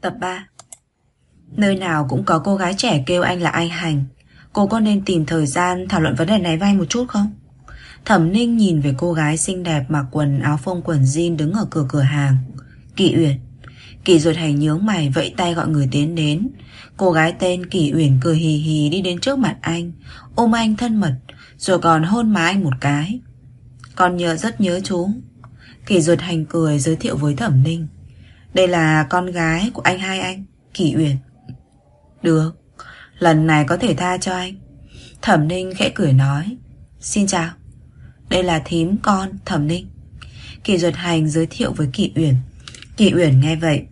Tập 3. Nơi nào cũng có cô gái trẻ kêu anh là anh Hành. Cô có nên tìm thời gian thảo luận vấn đề này với anh một chút không? Thẩm Ninh nhìn về cô gái xinh đẹp mặc quần áo phông quần jean đứng ở cửa hàng. Kỷ Uyển. Kỷ Duật Hành nhướng mày vẫy tay gọi người tiến đến. Cô gái tên Kỷ Uyển cười hì hì đi đến trước mặt anh, ôm anh thân mật, rồi còn hôn má anh một cái. Con rất nhớ chú. Kỷ Duật Hành cười giới thiệu với Thẩm Ninh. Đây là con gái của anh hai anh, Kỷ Uyển. Được, lần này có thể tha cho anh. Thẩm Ninh khẽ cười nói. Xin chào, đây là thím con Thẩm Ninh. Kỷ Duật Hành giới thiệu với Kỷ Uyển. Kỷ Uyển nghe vậy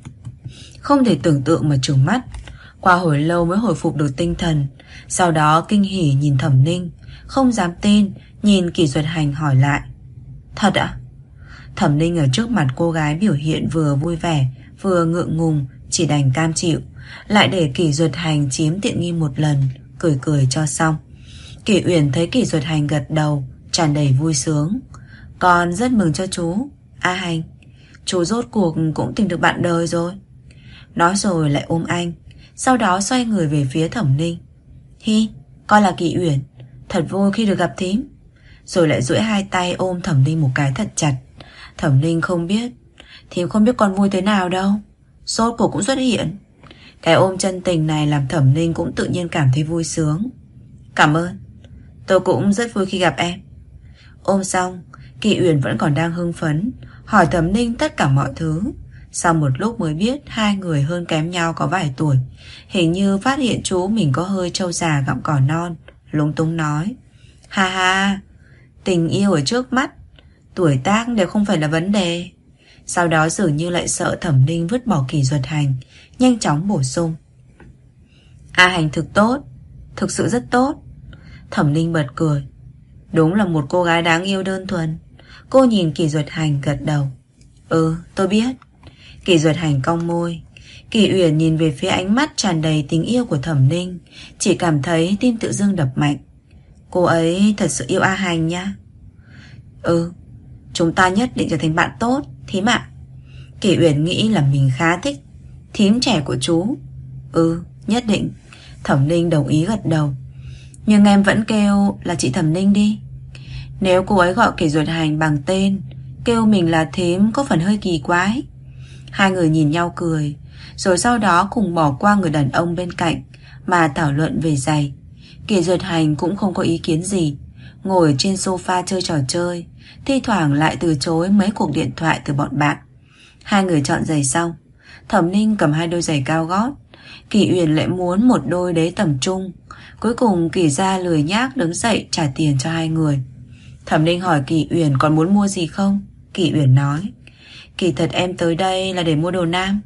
không thể tưởng tượng mà trừng mắt. Qua hồi lâu mới hồi phục được tinh thần. Sau đó kinh hỉ nhìn Thẩm Ninh, không dám tin nhìn Kỷ Duật Hành hỏi lại. Thật ạ? Thẩm Ninh ở trước mặt cô gái biểu hiện vừa vui vẻ vừa ngượng ngùng, chỉ đành cam chịu, lại để Kỷ Duật Hành chiếm tiện nghi một lần, cười cười cho xong. Kỷ Uyển thấy Kỷ Duật Hành gật đầu, tràn đầy vui sướng. Con rất mừng cho chú. A Hành, chú rốt cuộc cũng tìm được bạn đời rồi. Nói rồi lại ôm anh, sau đó xoay người về phía Thẩm Ninh. Hi, con là Kỷ Uyển, thật vui khi được gặp thím. Rồi lại duỗi hai tay ôm Thẩm Ninh một cái thật chặt. Thẩm Ninh không biết, thím không biết con vui thế nào đâu. Rốt cuộc cũng xuất hiện. Cái ôm chân tình này làm Thẩm Ninh cũng tự nhiên cảm thấy vui sướng. Cảm ơn, tôi cũng rất vui khi gặp em. Ôm xong, Kỷ Uyển vẫn còn đang hưng phấn, hỏi Thẩm Ninh tất cả mọi thứ. Sau một lúc mới biết hai người hơn kém nhau có vài tuổi. Hình như phát hiện chú mình có hơi trâu già gặm cỏ non, lúng túng nói. Ha ha, tình yêu ở trước mắt, tuổi tác đều không phải là vấn đề. Sau đó dường như lại sợ Thẩm Ninh vứt bỏ Kỷ Duật Hành, nhanh chóng bổ sung. A Hành thực tốt, thực sự rất tốt. Thẩm Ninh bật cười. Đúng là một cô gái đáng yêu đơn thuần. Cô nhìn Kỷ Duật Hành gật đầu. Ừ, tôi biết. Kỷ Duật Hành cong môi. Kỷ Uyển nhìn về phía ánh mắt tràn đầy tình yêu của Thẩm Ninh, chỉ cảm thấy tim tự dưng đập mạnh. Cô ấy thật sự yêu A Hành nha. Ừ, chúng ta nhất định trở thành bạn tốt, thím ạ. Kỷ Uyển nghĩ là mình khá thích thím trẻ của chú. Ừ, nhất định. Thẩm Ninh đồng ý gật đầu. Nhưng em vẫn kêu là chị Thẩm Ninh đi. Nếu cô ấy gọi Kỷ Duật Hành bằng tên, kêu mình là thím có phần hơi kỳ quái. Hai người nhìn nhau cười, rồi sau đó cùng bỏ qua người đàn ông bên cạnh mà thảo luận về giày. Kỷ Duật Hành cũng không có ý kiến gì, ngồi trên sofa chơi trò chơi, thi thoảng lại từ chối mấy cuộc điện thoại từ bọn bạn. Hai người chọn giày xong, Thẩm Ninh cầm hai đôi giày cao gót, Kỷ Uyển lại muốn một đôi đế tầm trung. Cuối cùng Kỷ gia lười nhác đứng dậy trả tiền cho hai người. Thẩm Ninh hỏi Kỷ Uyển còn muốn mua gì không. Kỷ Uyển nói. Kỳ thật em tới đây là để mua đồ nam.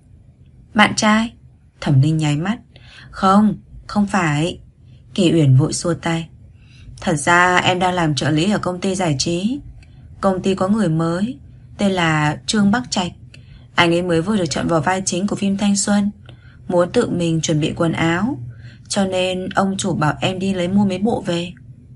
Bạn trai? Thẩm Ninh nháy mắt. Không, không phải. Kỷ Uyển vội xua tay. Thật ra em đang làm trợ lý ở công ty giải trí. Công ty có người mới, tên là Trương Bắc Trạch. Anh ấy mới vừa được chọn vào vai chính của phim thanh xuân, muốn tự mình chuẩn bị quần áo, cho nên ông chủ bảo em đi lấy mua mấy bộ về.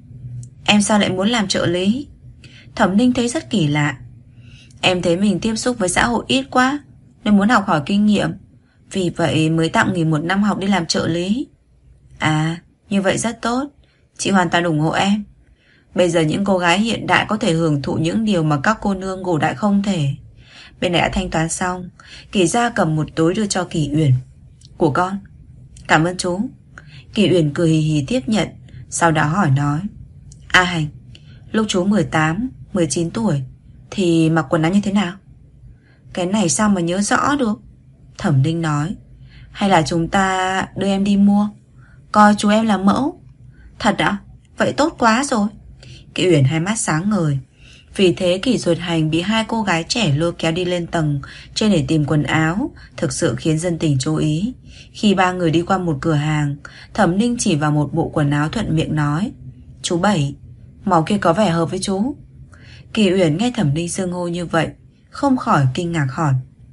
Em sao lại muốn làm trợ lý? Thẩm Ninh thấy rất kỳ lạ. Em thấy mình tiếp xúc với xã hội ít quá, nên muốn học hỏi kinh nghiệm, vì vậy mới tạm nghỉ 1 năm học đi làm trợ lý. À, như vậy rất tốt. Chị hoàn toàn ủng hộ em. Bây giờ những cô gái hiện đại có thể hưởng thụ những điều mà các cô nương cổ đại không thể. Bên này đã thanh toán xong. Kỷ gia cầm một túi đưa cho Kỷ Uyển. Của con. Cảm ơn chú. Kỷ Uyển cười hì hì tiếp nhận, sau đó hỏi nói. A Hành, lúc chú 18, 19 tuổi thì mặc quần áo như thế nào? Cái này sao mà nhớ rõ được? Thẩm Ninh nói. Hay là chúng ta đưa em đi mua, coi chú em là mẫu. Thật ạ? Vậy tốt quá rồi. Kỷ Uyển hai mắt sáng ngời. Vì thế Kỷ Duật Hành bị hai cô gái trẻ lôi kéo đi lên tầng trên để tìm quần áo, thực sự khiến dân tình chú ý. Khi ba người đi qua một cửa hàng, Thẩm Ninh chỉ vào một bộ quần áo thuận miệng nói. Chú Bảy, màu kia có vẻ hợp với chú. Kỷ Uyển nghe Thẩm Ninh xưng hô như vậy, không khỏi kinh ngạc hỏi.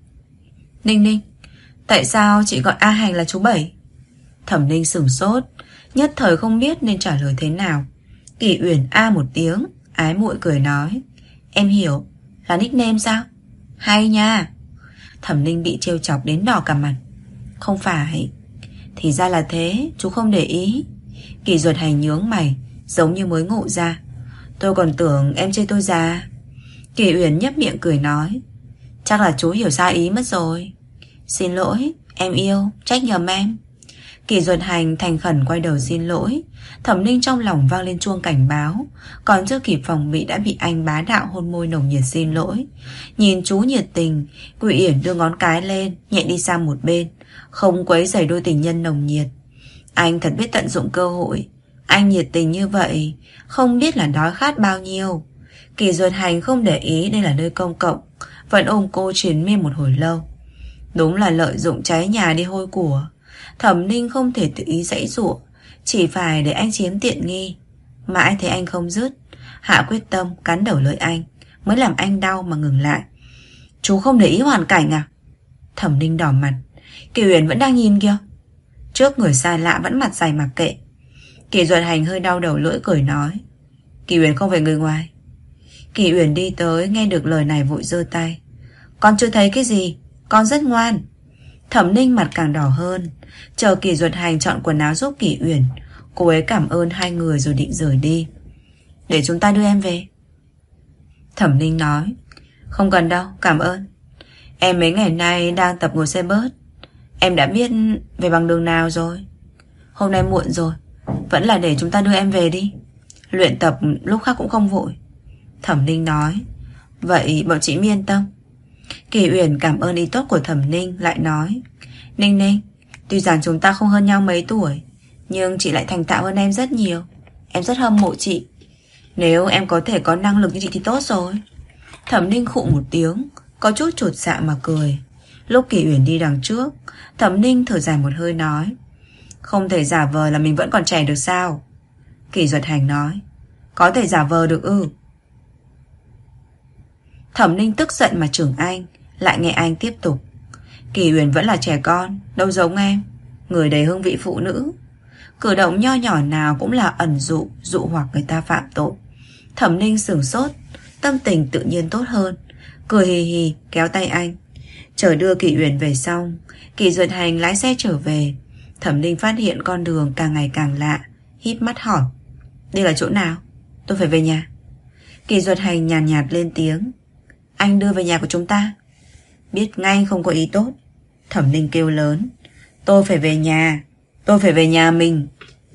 Ninh Ninh, tại sao chị gọi A Hành là chú Bảy? Thẩm Ninh sửng sốt, nhất thời không biết nên trả lời thế nào. Kỷ Uyển a một tiếng, ái muội cười nói. Em hiểu, là nickname sao? Hay nha. Thẩm Ninh bị trêu chọc đến đỏ cả mặt. Không phải. Thì ra là thế, chú không để ý. Kỳ Duật Hành nhướng mày, giống như mới ngộ ra. Tôi còn tưởng em chê tôi già. Kỳ Uyển nhếch miệng cười nói, chắc là chú hiểu sai ý mất rồi. Xin lỗi, em yêu, trách nhầm em. Kỳ Duật Hành thành khẩn quay đầu xin lỗi. Thẩm Ninh trong lòng vang lên chuông cảnh báo. Còn chưa kịp phòng bị đã bị anh bá đạo hôn môi nồng nhiệt xin lỗi. Nhìn chú nhiệt tình, Kỳ Uyển đưa ngón cái lên, nhẹ đi sang một bên, không quấy rầy đôi tình nhân nồng nhiệt. Anh thật biết tận dụng cơ hội. Anh nhiệt tình như vậy, không biết là đói khát bao nhiêu. Kỳ Duật Hành không để ý đây là nơi công cộng, vẫn ôm cô triền miên một hồi lâu. Đúng là lợi dụng cháy nhà đi hôi của. Thẩm Ninh không thể tự ý giãy giụa, chỉ phải để anh chiếm tiện nghi. Mãi thấy anh không dứt, hạ quyết tâm cắn đầu lưỡi anh, mới làm anh đau mà ngừng lại. Chú không để ý hoàn cảnh à? Thẩm Ninh đỏ mặt. Kỳ Uyển vẫn đang nhìn kìa. Trước người xa lạ vẫn mặt dày mặc kệ. Kỳ Duật Hành hơi đau đầu lưỡi cười nói, Kỳ Uyển không phải người ngoài. Kỳ Uyển đi tới, nghe được lời này vội giơ tay. Con chưa thấy cái gì, con rất ngoan. Thẩm Ninh mặt càng đỏ hơn. Chờ Kỳ Duật Hành chọn quần áo giúp Kỳ Uyển, cô ấy cảm ơn hai người rồi định rời đi. Để chúng ta đưa em về. Thẩm Ninh nói, không cần đâu, cảm ơn. Em mấy ngày nay đang tập ngồi xe bus. Em đã biết về bằng đường nào rồi. Hôm nay muộn rồi, vẫn là để chúng ta đưa em về đi. Luyện tập lúc khác cũng không vội. Thẩm Ninh nói, vậy bọn chị yên tâm. Kỳ Uyển cảm ơn ý tốt của Thẩm Ninh, lại nói, Ninh Ninh, tuy rằng chúng ta không hơn nhau mấy tuổi, nhưng chị lại thành thạo hơn em rất nhiều. Em rất hâm mộ chị. Nếu em có thể có năng lực như chị thì tốt rồi. Thẩm Ninh khụ một tiếng, có chút chột dạ mà cười. Lúc Kỳ Uyển đi đằng trước, Thẩm Ninh thở dài một hơi nói, không thể giả vờ là mình vẫn còn trẻ được sao? Kỳ Duật Hành nói, có thể giả vờ được ư? Thẩm Ninh tức giận mà chửng anh, lại nghe anh tiếp tục, Kỳ Uyển vẫn là trẻ con, đâu giống em, người đầy hương vị phụ nữ. Cử động nho nhỏ nào cũng là ẩn dụ, dụ hoặc người ta phạm tội. Thẩm Ninh sửng sốt, tâm tình tự nhiên tốt hơn, cười hì hì kéo tay anh. Chờ đưa Kỳ Uyển về xong, Kỳ Duật Hành lái xe trở về. Thẩm Ninh phát hiện con đường càng ngày càng lạ, híp mắt hỏi, đây là chỗ nào? Tôi phải về nhà. Kỳ Duật Hành nhàn nhạt lên tiếng, anh đưa về nhà của chúng ta. Biết ngay không có ý tốt. Thẩm Ninh kêu lớn, tôi phải về nhà. Tôi phải về nhà mình.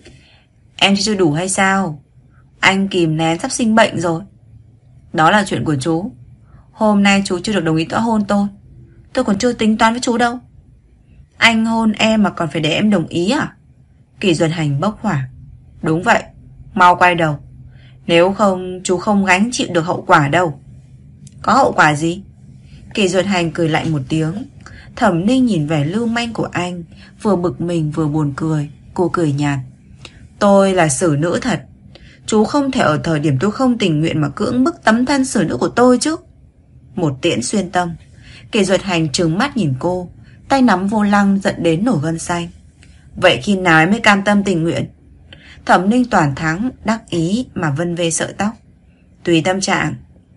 Em chưa đủ hay sao? Anh kìm nén sắp sinh bệnh rồi. Đó là chuyện của chú. Hôm nay chú chưa được đồng ý tỏa hôn tôi. Tôi còn chưa tính toán với chú đâu. Anh hôn em mà còn phải để em đồng ý à? Kỳ Duật Hành bốc hỏa. Đúng vậy, mau quay đầu. Nếu không chú không gánh chịu được hậu quả đâu. Có hậu quả gì? Kỳ Duật Hành cười lại một tiếng. Thẩm Ninh nhìn vẻ lưu manh của anh, vừa bực mình vừa buồn cười. Cô cười nhạt, tôi là xử nữ thật. Chú không thể ở thời điểm tôi không tình nguyện mà cưỡng bức tấm thân xử nữ của tôi chứ. Một tiễn xuyên tâm. Kỳ Duật Hành trừng mắt nhìn cô, tay nắm vô lăng giận đến nổi gân xanh. Vậy khi nào em mới cam tâm tình nguyện? Thẩm Ninh toàn thắng, đắc ý mà vân vê sợi tóc. Tùy tâm trạng.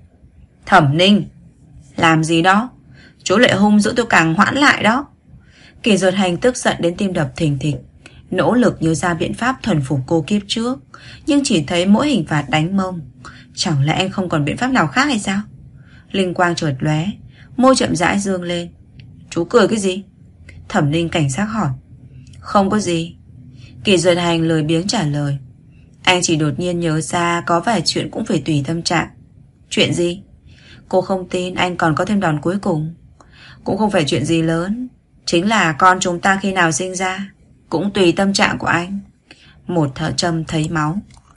Thẩm Ninh, làm gì đó? Chú lại hung dữ tôi càng hoãn lại đó. Kỳ Duật Hành tức giận đến tim đập thình thịch, nỗ lực nhớ ra biện pháp thuần phục cô kiếp trước, nhưng chỉ thấy mỗi hình phạt đánh mông. Chẳng lẽ anh không còn biện pháp nào khác hay sao? Linh quang chợt lóe, môi chậm rãi dương lên. Chú cười cái gì? Thẩm Ninh cảnh giác hỏi. Không có gì. Kỳ Duật Hành lười biếng trả lời. Anh chỉ đột nhiên nhớ ra có vài chuyện cũng phải tùy tâm trạng. Chuyện gì? Cô không tin anh còn có thêm đòn cuối cùng. Cũng không phải chuyện gì lớn, chính là con chúng ta khi nào sinh ra cũng tùy tâm trạng của anh. Một thợ châm thấy máu.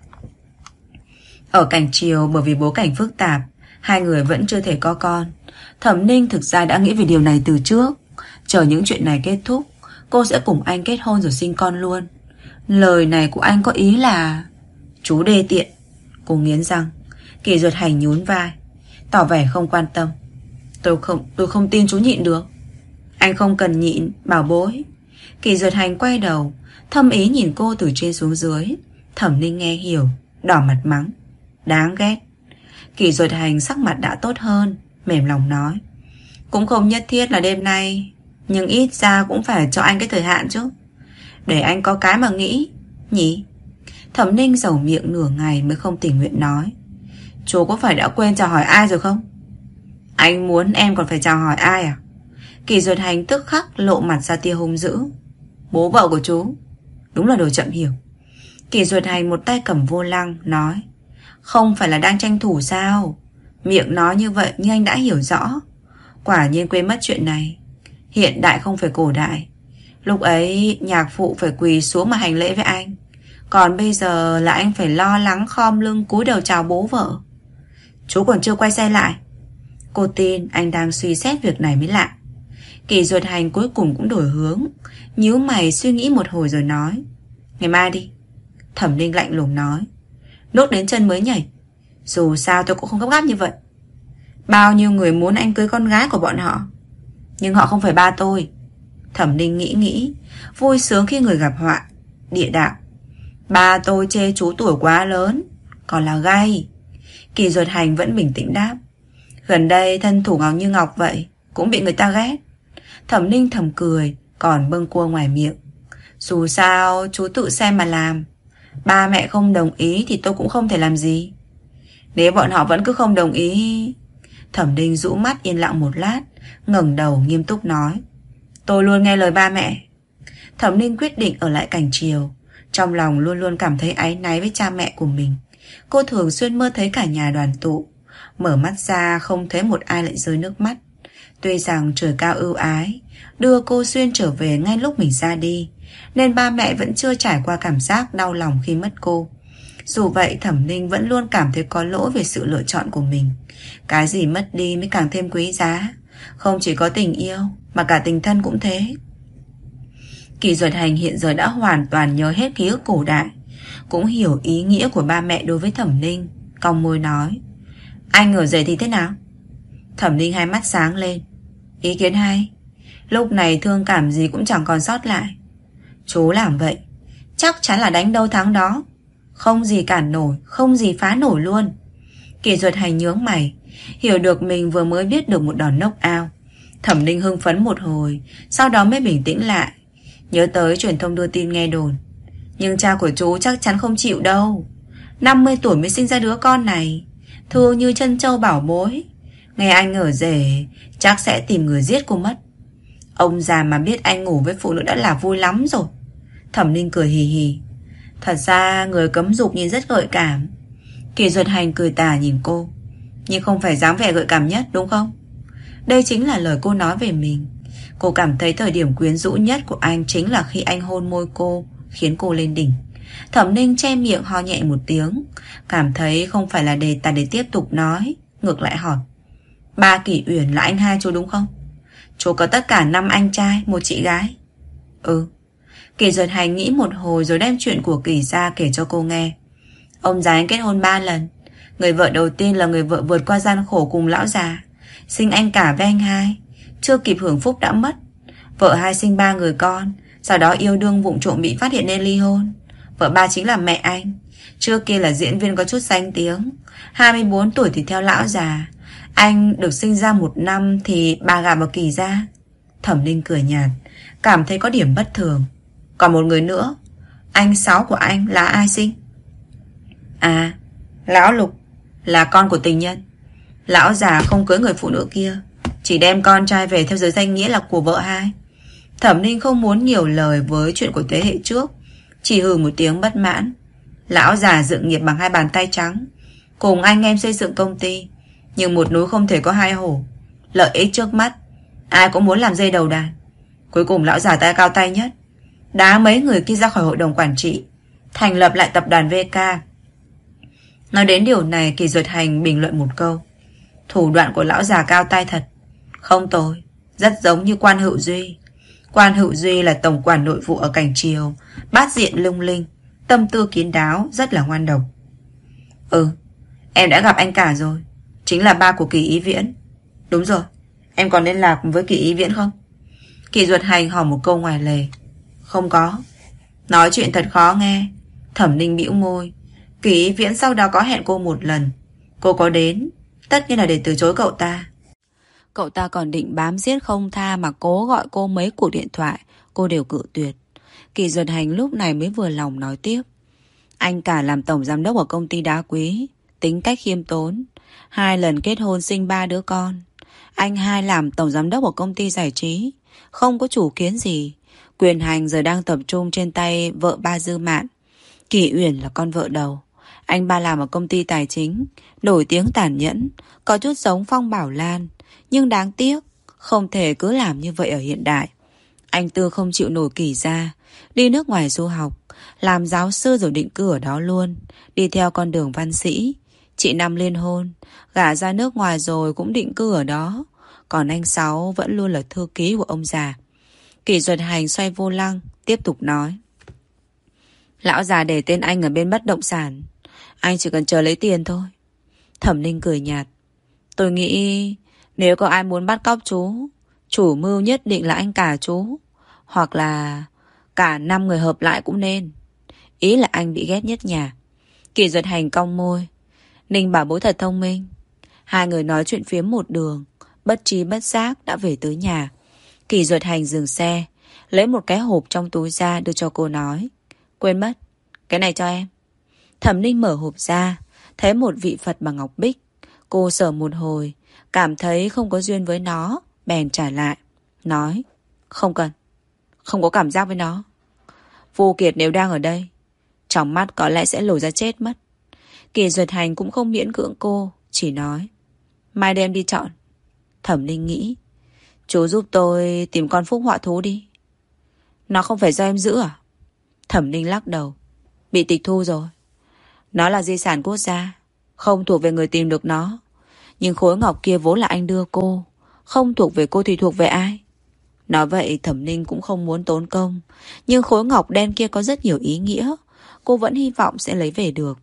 Ở cảnh chiều, bởi vì bối cảnh phức tạp, hai người vẫn chưa thể có con. Thẩm Ninh thực ra đã nghĩ về điều này từ trước. Chờ những chuyện này kết thúc, cô sẽ cùng anh kết hôn rồi sinh con luôn. Lời này của anh có ý là... Chú đê tiện. Cô nghiến răng. Kỳ Duật Hành nhún vai, tỏ vẻ không quan tâm. Tôi không tin chú nhịn được. Anh không cần nhịn, bảo bối. Kỳ Duật Hành quay đầu, thâm ý nhìn cô từ trên xuống dưới. Thẩm Ninh nghe hiểu, đỏ mặt mắng. Đáng ghét. Kỳ Duật Hành sắc mặt đã tốt hơn, mềm lòng nói. Cũng không nhất thiết là đêm nay, nhưng ít ra cũng phải cho anh cái thời hạn chứ, để anh có cái mà nghĩ, nhỉ? Thẩm Ninh dầu miệng nửa ngày mới không tình nguyện nói. Chú có phải đã quên chào hỏi ai rồi không? Anh muốn em còn phải chào hỏi ai à? Kỳ Duật Hành tức khắc lộ mặt ra tia hung dữ. Bố vợ của chú đúng là đồ chậm hiểu. Kỳ Duật Hành một tay cầm vô lăng nói, không phải là đang tranh thủ sao? Miệng nói như vậy nhưng anh đã hiểu rõ. Quả nhiên quên mất chuyện này. Hiện đại không phải cổ đại. Lúc ấy nhạc phụ phải quỳ xuống mà hành lễ với anh, còn bây giờ là anh phải lo lắng khom lưng cúi đầu chào bố vợ. Chú còn chưa quay xe lại. Cô tin anh đang suy xét việc này mới lạ. Kỳ Duật Hành cuối cùng cũng đổi hướng, nhíu mày suy nghĩ một hồi rồi nói, ngày mai đi. Thẩm Ninh lạnh lùng nói, nốt đến chân mới nhảy. Dù sao tôi cũng không gấp gáp như vậy. Bao nhiêu người muốn anh cưới con gái của bọn họ, nhưng họ không phải ba tôi. Thẩm Ninh nghĩ, vui sướng khi người gặp họa, địa đạo. Ba tôi chê chú tuổi quá lớn, còn là gay. Kỳ Duật Hành vẫn bình tĩnh đáp, gần đây thân thủ Ngọc Như Ngọc vậy cũng bị người ta ghét. Thẩm Ninh thầm cười, còn bâng cua ngoài miệng. Dù sao chú tự xem mà làm. Ba mẹ không đồng ý thì tôi cũng không thể làm gì. Nếu bọn họ vẫn cứ không đồng ý. Thẩm Ninh rũ mắt yên lặng một lát, ngẩng đầu nghiêm túc nói, tôi luôn nghe lời ba mẹ. Thẩm Ninh quyết định ở lại Cảnh Triều. Trong lòng luôn luôn cảm thấy áy náy với cha mẹ của mình. Cô thường xuyên mơ thấy cả nhà đoàn tụ. Mở mắt ra không thấy một ai lại rơi nước mắt. Tuy rằng trời cao ưu ái đưa cô Xuyên trở về ngay lúc mình ra đi, nên ba mẹ vẫn chưa trải qua cảm giác đau lòng khi mất cô. Dù vậy Thẩm Ninh vẫn luôn cảm thấy có lỗi về sự lựa chọn của mình. Cái gì mất đi mới càng thêm quý giá. Không chỉ có tình yêu mà cả tình thân cũng thế. Kỳ Duật Hành hiện giờ đã hoàn toàn nhớ hết ký ức cổ đại, cũng hiểu ý nghĩa của ba mẹ đối với Thẩm Ninh. Cong môi nói, anh ở rể thì thế nào? Thẩm Ninh hai mắt sáng lên. Ý kiến hay. Lúc này thương cảm gì cũng chẳng còn sót lại. Chú làm vậy chắc chắn là đánh đâu thắng đó, không gì cản nổi, không gì phá nổi luôn. Kỳ Duật Hành nhướng mày, hiểu được mình vừa mới biết được một đòn knock out. Thẩm Ninh hưng phấn một hồi, sau đó mới bình tĩnh lại. Nhớ tới truyền thông đưa tin nghe đồn, nhưng cha của chú chắc chắn không chịu đâu. 50 tuổi mới sinh ra đứa con này, thương như chân châu bảo bối. Nghe anh ở rể chắc sẽ tìm người giết cô mất. Ông già mà biết anh ngủ với phụ nữ đã là vui lắm rồi. Thẩm Ninh cười hì hì. Thật ra người cấm dục nhìn rất gợi cảm. Kỳ Duật Hành cười tà nhìn cô, nhưng không phải dáng vẻ gợi cảm nhất đúng không? Đây chính là lời cô nói về mình. Cô cảm thấy thời điểm quyến rũ nhất của anh chính là khi anh hôn môi cô, khiến cô lên đỉnh. Thẩm Ninh che miệng ho nhẹ một tiếng, cảm thấy không phải là đề tài để tiếp tục nói, ngược lại hỏi, ba Kỷ Uyển là anh hai chú đúng không? Chú có tất cả 5 anh trai, 1 chị gái. Ừ. Kỳ Duật Hành nghĩ một hồi rồi đem chuyện của Kỳ ra kể cho cô nghe. Ông già anh kết hôn 3 lần. Người vợ đầu tiên là người vợ vượt qua gian khổ cùng lão già, sinh anh cả với anh hai, chưa kịp hưởng phúc đã mất. Vợ hai sinh 3 người con, sau đó yêu đương vụng trộm bị phát hiện nên ly hôn. Vợ ba chính là mẹ anh, trước kia là diễn viên có chút danh tiếng. 24 tuổi thì theo lão già. Anh được sinh ra 1 năm thì bà gả vào Kỳ gia. Thẩm Ninh cười nhạt, cảm thấy có điểm bất thường. Còn một người nữa, anh Sáu của anh là ai sinh? À, lão Lục, là con của tình nhân. Lão già không cưới người phụ nữ kia, chỉ đem con trai về theo giới danh nghĩa là của vợ hai. Thẩm Ninh không muốn nhiều lời với chuyện của thế hệ trước, chỉ hừ một tiếng bất mãn. Lão già dựng nghiệp bằng 2 bàn tay trắng, cùng anh em xây dựng công ty, nhưng một núi không thể có 2 hổ. Lợi ích trước mắt, ai cũng muốn làm dây đầu đàn. Cuối cùng lão già ta cao tay nhất, đá mấy người kia ra khỏi hội đồng quản trị, thành lập lại tập đoàn VK. Nói đến điều này, Kỳ Duật Hành bình luận một câu, thủ đoạn của lão già cao tay thật. Không tồi, rất giống như Quan Hữu Duy. Quan Hữu Duy là tổng quản nội vụ ở Cảnh Triều, bát diện lung linh, tâm tư kín đáo, rất là ngoan độc. Ừ, em đã gặp anh cả rồi, chính là ba của Kỳ Ý Viễn. Đúng rồi, em còn liên lạc với Kỳ Ý Viễn không? Kỳ Duật Hành hỏi một câu ngoài lề. Không có. Nói chuyện thật khó nghe. Thẩm Ninh bĩu môi. Kỳ Ý Viễn sau đó có hẹn cô 1 lần. Cô có đến, tất nhiên là để từ chối cậu ta. Cậu ta còn định bám giết không tha mà cố gọi cô mấy cuộc điện thoại, cô đều cự tuyệt. Kỳ Duật Hành lúc này mới vừa lòng nói tiếp. Anh cả làm tổng giám đốc ở công ty đá quý, tính cách khiêm tốn, 2 lần kết hôn sinh 3 đứa con. Anh hai làm tổng giám đốc ở công ty giải trí, không có chủ kiến gì. Quyền hành giờ đang tập trung trên tay vợ ba Dư Mạn. Kỳ Uyển là con vợ đầu. Anh ba làm ở công ty tài chính, nổi tiếng tàn nhẫn, có chút giống Phong Bảo Lan. Nhưng đáng tiếc, không thể cứ làm như vậy ở hiện đại. Anh Tư không chịu nổi Kỳ ra, đi nước ngoài du học, làm giáo sư rồi định cư ở đó luôn, đi theo con đường văn sĩ. Chị Năm liên hôn, gả ra nước ngoài rồi cũng định cư ở đó. Còn anh Sáu vẫn luôn là thư ký của ông già. Kỳ Duật Hành xoay vô lăng, tiếp tục nói. Lão già để tên anh ở bên bất động sản, anh chỉ cần chờ lấy tiền thôi. Thẩm Ninh cười nhạt. Tôi nghĩ nếu có ai muốn bắt cóc chú, chủ mưu nhất định là anh cả chú, hoặc là cả 5 người hợp lại cũng nên. Ý là anh bị ghét nhất nhà. Kỳ Duật Hành cong môi. Ninh bảo bối thật thông minh. 2 người nói chuyện phiếm một đường, bất tri bất giác đã về tới nhà. Kỳ Duật Hành dừng xe, lấy một cái hộp trong túi ra đưa cho cô nói. Quên mất, cái này cho em. Thẩm Ninh mở hộp ra, thấy một vị Phật bằng ngọc bích. Cô sờ một hồi, cảm thấy không có duyên với nó, bèn trả lại. Nói, không cần, không có cảm giác với nó. Vô Kiệt nếu đang ở đây, trong mắt có lẽ sẽ lồi ra chết mất. Kỳ Duật Hành cũng không miễn cưỡng cô, chỉ nói. Mai đem đi chọn. Thẩm Ninh nghĩ, chú giúp tôi tìm con Phúc họa thú đi. Nó không phải do em giữ à? Thẩm Ninh lắc đầu. Bị tịch thu rồi. Nó là di sản quốc gia, không thuộc về người tìm được nó. Nhưng khối ngọc kia vốn là anh đưa cô, không thuộc về cô thì thuộc về ai? Nói vậy Thẩm Ninh cũng không muốn tốn công, nhưng khối ngọc đen kia có rất nhiều ý nghĩa. Cô vẫn hy vọng sẽ lấy về được.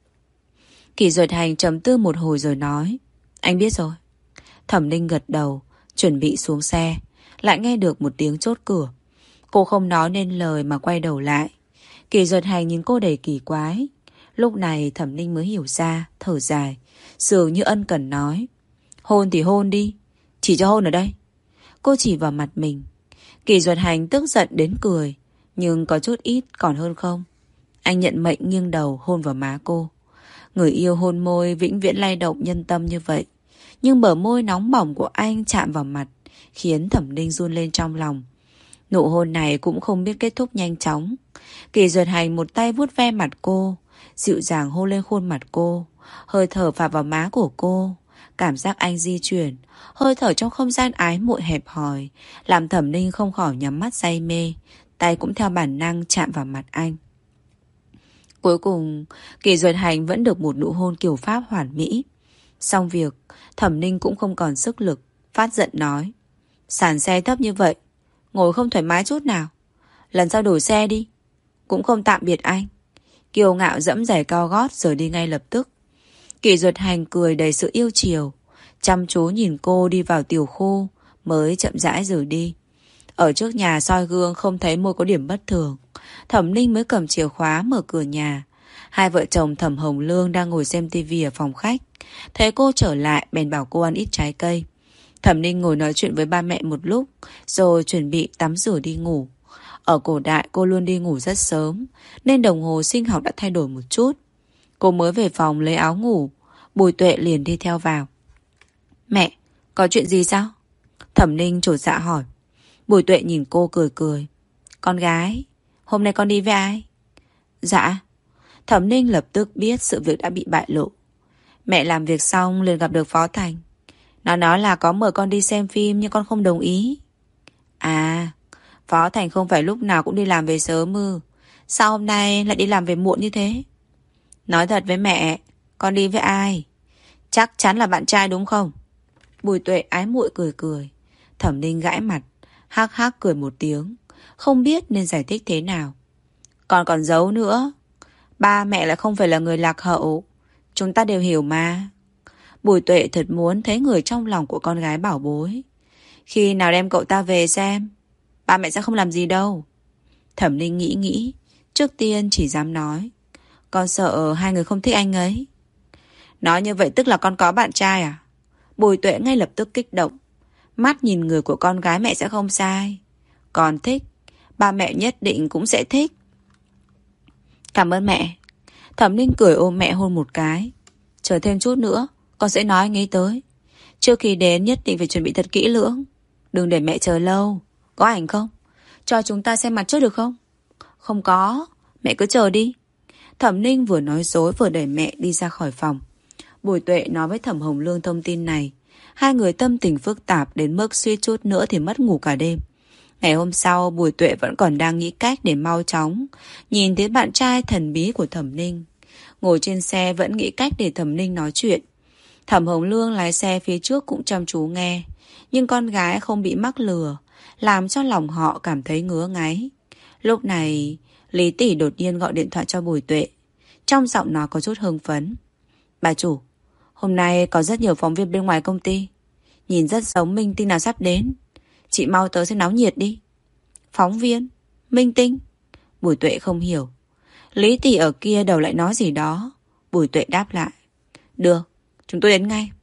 Kỳ Duật Hành trầm tư một hồi rồi nói. Anh biết rồi. Thẩm Ninh gật đầu, chuẩn bị xuống xe, lại nghe được một tiếng chốt cửa. Cô không nói nên lời mà quay đầu lại. Kỳ Duật Hành nhìn cô đầy kỳ quái. Lúc này Thẩm Ninh mới hiểu ra, thở dài, dường như ân cần nói. Hôn thì hôn đi, chỉ cho hôn ở đây. Cô chỉ vào mặt mình. Kỳ Duật Hành tức giận đến cười, nhưng có chút ít còn hơn không. Anh nhận mệnh nghiêng đầu hôn vào má cô. Người yêu hôn môi vĩnh viễn lay động nhân tâm như vậy. Nhưng bờ môi nóng bỏng của anh chạm vào mặt, khiến Thẩm Ninh run lên trong lòng. Nụ hôn này cũng không biết kết thúc nhanh chóng. Kỳ Duật Hành một tay vuốt ve mặt cô, dịu dàng hôn lên khuôn mặt cô, hơi thở phả vào má của cô. Cảm giác anh di chuyển, hơi thở trong không gian ái muội hẹp hòi, làm Thẩm Ninh không khỏi nhắm mắt say mê. Tay cũng theo bản năng chạm vào mặt anh. Cuối cùng, Kỳ Duật Hành vẫn được một nụ hôn kiểu Pháp hoàn mỹ. Xong việc, Thẩm Ninh cũng không còn sức lực, phát giận nói. Sàn xe thấp như vậy, ngồi không thoải mái chút nào. Lần sau đổi xe đi. Cũng không tạm biệt anh. Kiêu ngạo dẫm giày cao gót rồi đi ngay lập tức. Kỳ Duật Hành cười đầy sự yêu chiều, chăm chú nhìn cô đi vào tiểu khu, mới chậm rãi rời đi. Ở trước nhà soi gương không thấy môi có điểm bất thường. Thẩm Ninh mới cầm chìa khóa mở cửa nhà. Hai vợ chồng Thẩm Hồng Lương đang ngồi xem tivi ở phòng khách. Thấy cô trở lại bèn bảo cô ăn ít trái cây. Thẩm Ninh ngồi nói chuyện với ba mẹ một lúc, rồi chuẩn bị tắm rửa đi ngủ. Ở cổ đại cô luôn đi ngủ rất sớm, nên đồng hồ sinh học đã thay đổi một chút. Cô mới về phòng lấy áo ngủ, Bùi Tuệ liền đi theo vào. Mẹ, có chuyện gì sao? Thẩm Ninh chột dạ hỏi. Bùi Tuệ nhìn cô cười cười. Con gái, hôm nay con đi với ai? Dạ. Thẩm Ninh lập tức biết sự việc đã bị bại lộ. Mẹ làm việc xong liền gặp được Phó Thành. Nó nói là có mời con đi xem phim nhưng con không đồng ý. À, Phó Thành không phải lúc nào cũng đi làm về sớm ư? Sao hôm nay lại đi làm về muộn như thế? Nói thật với mẹ, con đi với ai? Chắc chắn là bạn trai đúng không? Bùi Tuệ ái muội cười cười. Thẩm Ninh gãi mặt, hắc hắc cười một tiếng, không biết nên giải thích thế nào. Con còn giấu nữa. Ba mẹ lại không phải là người lạc hậu, chúng ta đều hiểu mà. Bùi Tuệ thật muốn thấy người trong lòng của con gái bảo bối. Khi nào đem cậu ta về xem, ba mẹ sẽ không làm gì đâu. Thẩm Ninh nghĩ, trước tiên chỉ dám nói. Con sợ hai người không thích anh ấy. Nói như vậy tức là con có bạn trai à? Bùi Tuệ ngay lập tức kích động. Mắt nhìn người của con gái mẹ sẽ không sai. Con thích, ba mẹ nhất định cũng sẽ thích. Cảm ơn mẹ. Thẩm Ninh cười ôm mẹ hôn một cái. Chờ thêm chút nữa, con sẽ nói anh ấy tới. Trước khi đến nhất định phải chuẩn bị thật kỹ lưỡng. Đừng để mẹ chờ lâu. Có ảnh không? Cho chúng ta xem mặt trước được không? Không có, mẹ cứ chờ đi. Thẩm Ninh vừa nói dối vừa đẩy mẹ đi ra khỏi phòng. Bùi Tuệ nói với Thẩm Hồng Lương thông tin này. Hai người tâm tình phức tạp đến mức suýt chút nữa thì mất ngủ cả đêm. Ngày hôm sau, Bùi Tuệ vẫn còn đang nghĩ cách để mau chóng nhìn thấy bạn trai thần bí của Thẩm Ninh. Ngồi trên xe vẫn nghĩ cách để Thẩm Ninh nói chuyện. Thẩm Hồng Lương lái xe phía trước cũng chăm chú nghe. Nhưng con gái không bị mắc lừa, làm cho lòng họ cảm thấy ngứa ngáy. Lúc này, Lý Tỷ đột nhiên gọi điện thoại cho Bùi Tuệ. Trong giọng nói có chút hưng phấn. Bà chủ, hôm nay có rất nhiều phóng viên bên ngoài công ty. Nhìn rất giống minh tinh nào sắp đến. Chị mau tới xem náo nhiệt đi. Phóng viên? Minh tinh? Bùi Tuệ không hiểu. Lý Tỷ ở kia đầu lại nói gì đó. Bùi Tuệ đáp lại. Được, chúng tôi đến ngay.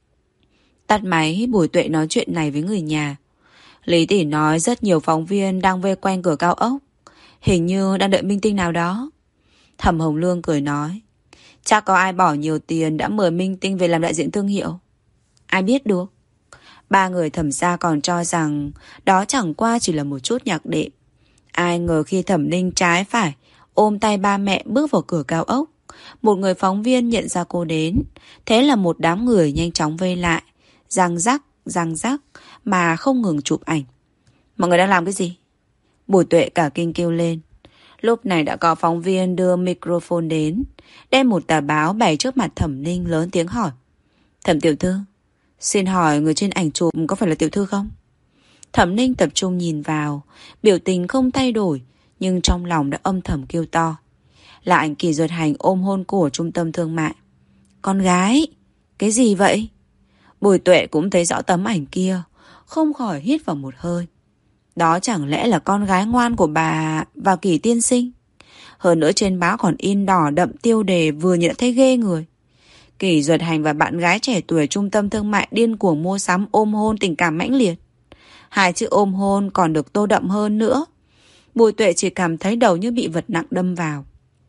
Tắt máy, Bùi Tuệ nói chuyện này với người nhà. Lý Tỷ nói rất nhiều phóng viên đang vây quanh cửa cao ốc. Hình như đang đợi minh tinh nào đó. Thẩm Hồng Lương cười nói. Chắc có ai bỏ nhiều tiền đã mời minh tinh về làm đại diện thương hiệu. Ai biết được. Ba người Thẩm gia còn cho rằng đó chẳng qua chỉ là một chút nhạc đệm. Ai ngờ khi Thẩm Ninh trái phải ôm tay ba mẹ bước vào cửa cao ốc, một người phóng viên nhận ra cô đến. Thế là một đám người nhanh chóng vây lại, răng rắc mà không ngừng chụp ảnh. Mọi người đang làm cái gì? Bùi Tuệ cả kinh kêu lên. Lúc này đã có phóng viên đưa microphone đến, đem một tờ báo bày trước mặt Thẩm Ninh lớn tiếng hỏi. Thẩm tiểu thư, xin hỏi người trên ảnh chụp có phải là tiểu thư không? Thẩm Ninh tập trung nhìn vào, biểu tình không thay đổi, nhưng trong lòng đã âm thầm kêu to. Là ảnh Kỷ Duật Hành ôm hôn cô ở trung tâm thương mại. Con gái? Cái gì vậy? Bùi Tuệ cũng thấy rõ tấm ảnh kia, không khỏi hít vào một hơi. Đó chẳng lẽ là con gái ngoan của bà và Kỷ tiên sinh? Hơn nữa trên báo còn in đỏ đậm tiêu đề vừa nhìn đã thấy ghê người. Kỷ Duật Hành và bạn gái trẻ tuổi trung tâm thương mại điên cuồng mua sắm ôm hôn tình cảm mãnh liệt. Hai chữ ôm hôn còn được tô đậm hơn nữa. Bùi Tuệ chỉ cảm thấy đầu như bị vật nặng đâm vào.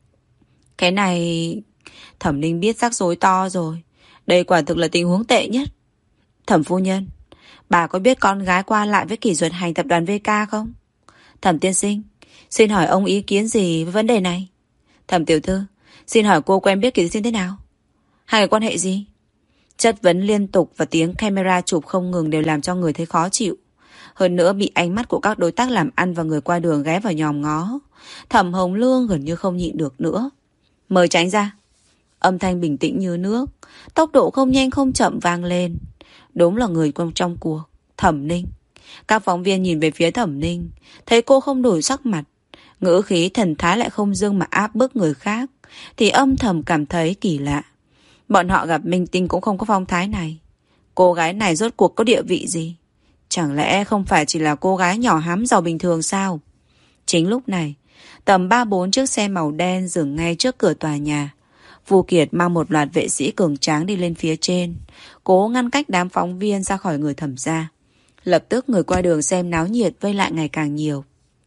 Cái này... Thẩm Ninh biết rắc rối to rồi. Đây quả thực là tình huống tệ nhất. Thẩm phu nhân, bà có biết con gái qua lại với Kỷ Duật Hành tập đoàn VK không? Thẩm tiên sinh, xin hỏi ông ý kiến gì với vấn đề này? Thẩm tiểu thư, xin hỏi cô quen biết Kỷ tiên sinh thế nào? Hai người quan hệ gì? Chất vấn liên tục và tiếng camera chụp không ngừng đều làm cho người thấy khó chịu. Hơn nữa bị ánh mắt của các đối tác làm ăn và người qua đường ghé vào nhòm ngó. Thẩm Hồng Lương gần như không nhịn được nữa. Mời tránh ra. Âm thanh bình tĩnh như nước, tốc độ không nhanh không chậm vang lên. Đúng là người trong cuộc, Thẩm Ninh. Các phóng viên nhìn về phía Thẩm Ninh, thấy cô không đổi sắc mặt, ngữ khí thần thái lại không dưng mà áp bức người khác, thì âm thầm cảm thấy kỳ lạ. Bọn họ gặp minh tinh cũng không có phong thái này. Cô gái này rốt cuộc có địa vị gì? Chẳng lẽ không phải chỉ là cô gái nhỏ hám giàu bình thường sao? Chính lúc này, tầm 3-4 chiếc xe màu đen dừng ngay trước cửa tòa nhà. Vu Kiệt mang một loạt vệ sĩ cường tráng đi lên phía trên, cố ngăn cách đám phóng viên ra khỏi người Thẩm gia. Lập tức người qua đường xem náo nhiệt vây lại ngày càng nhiều.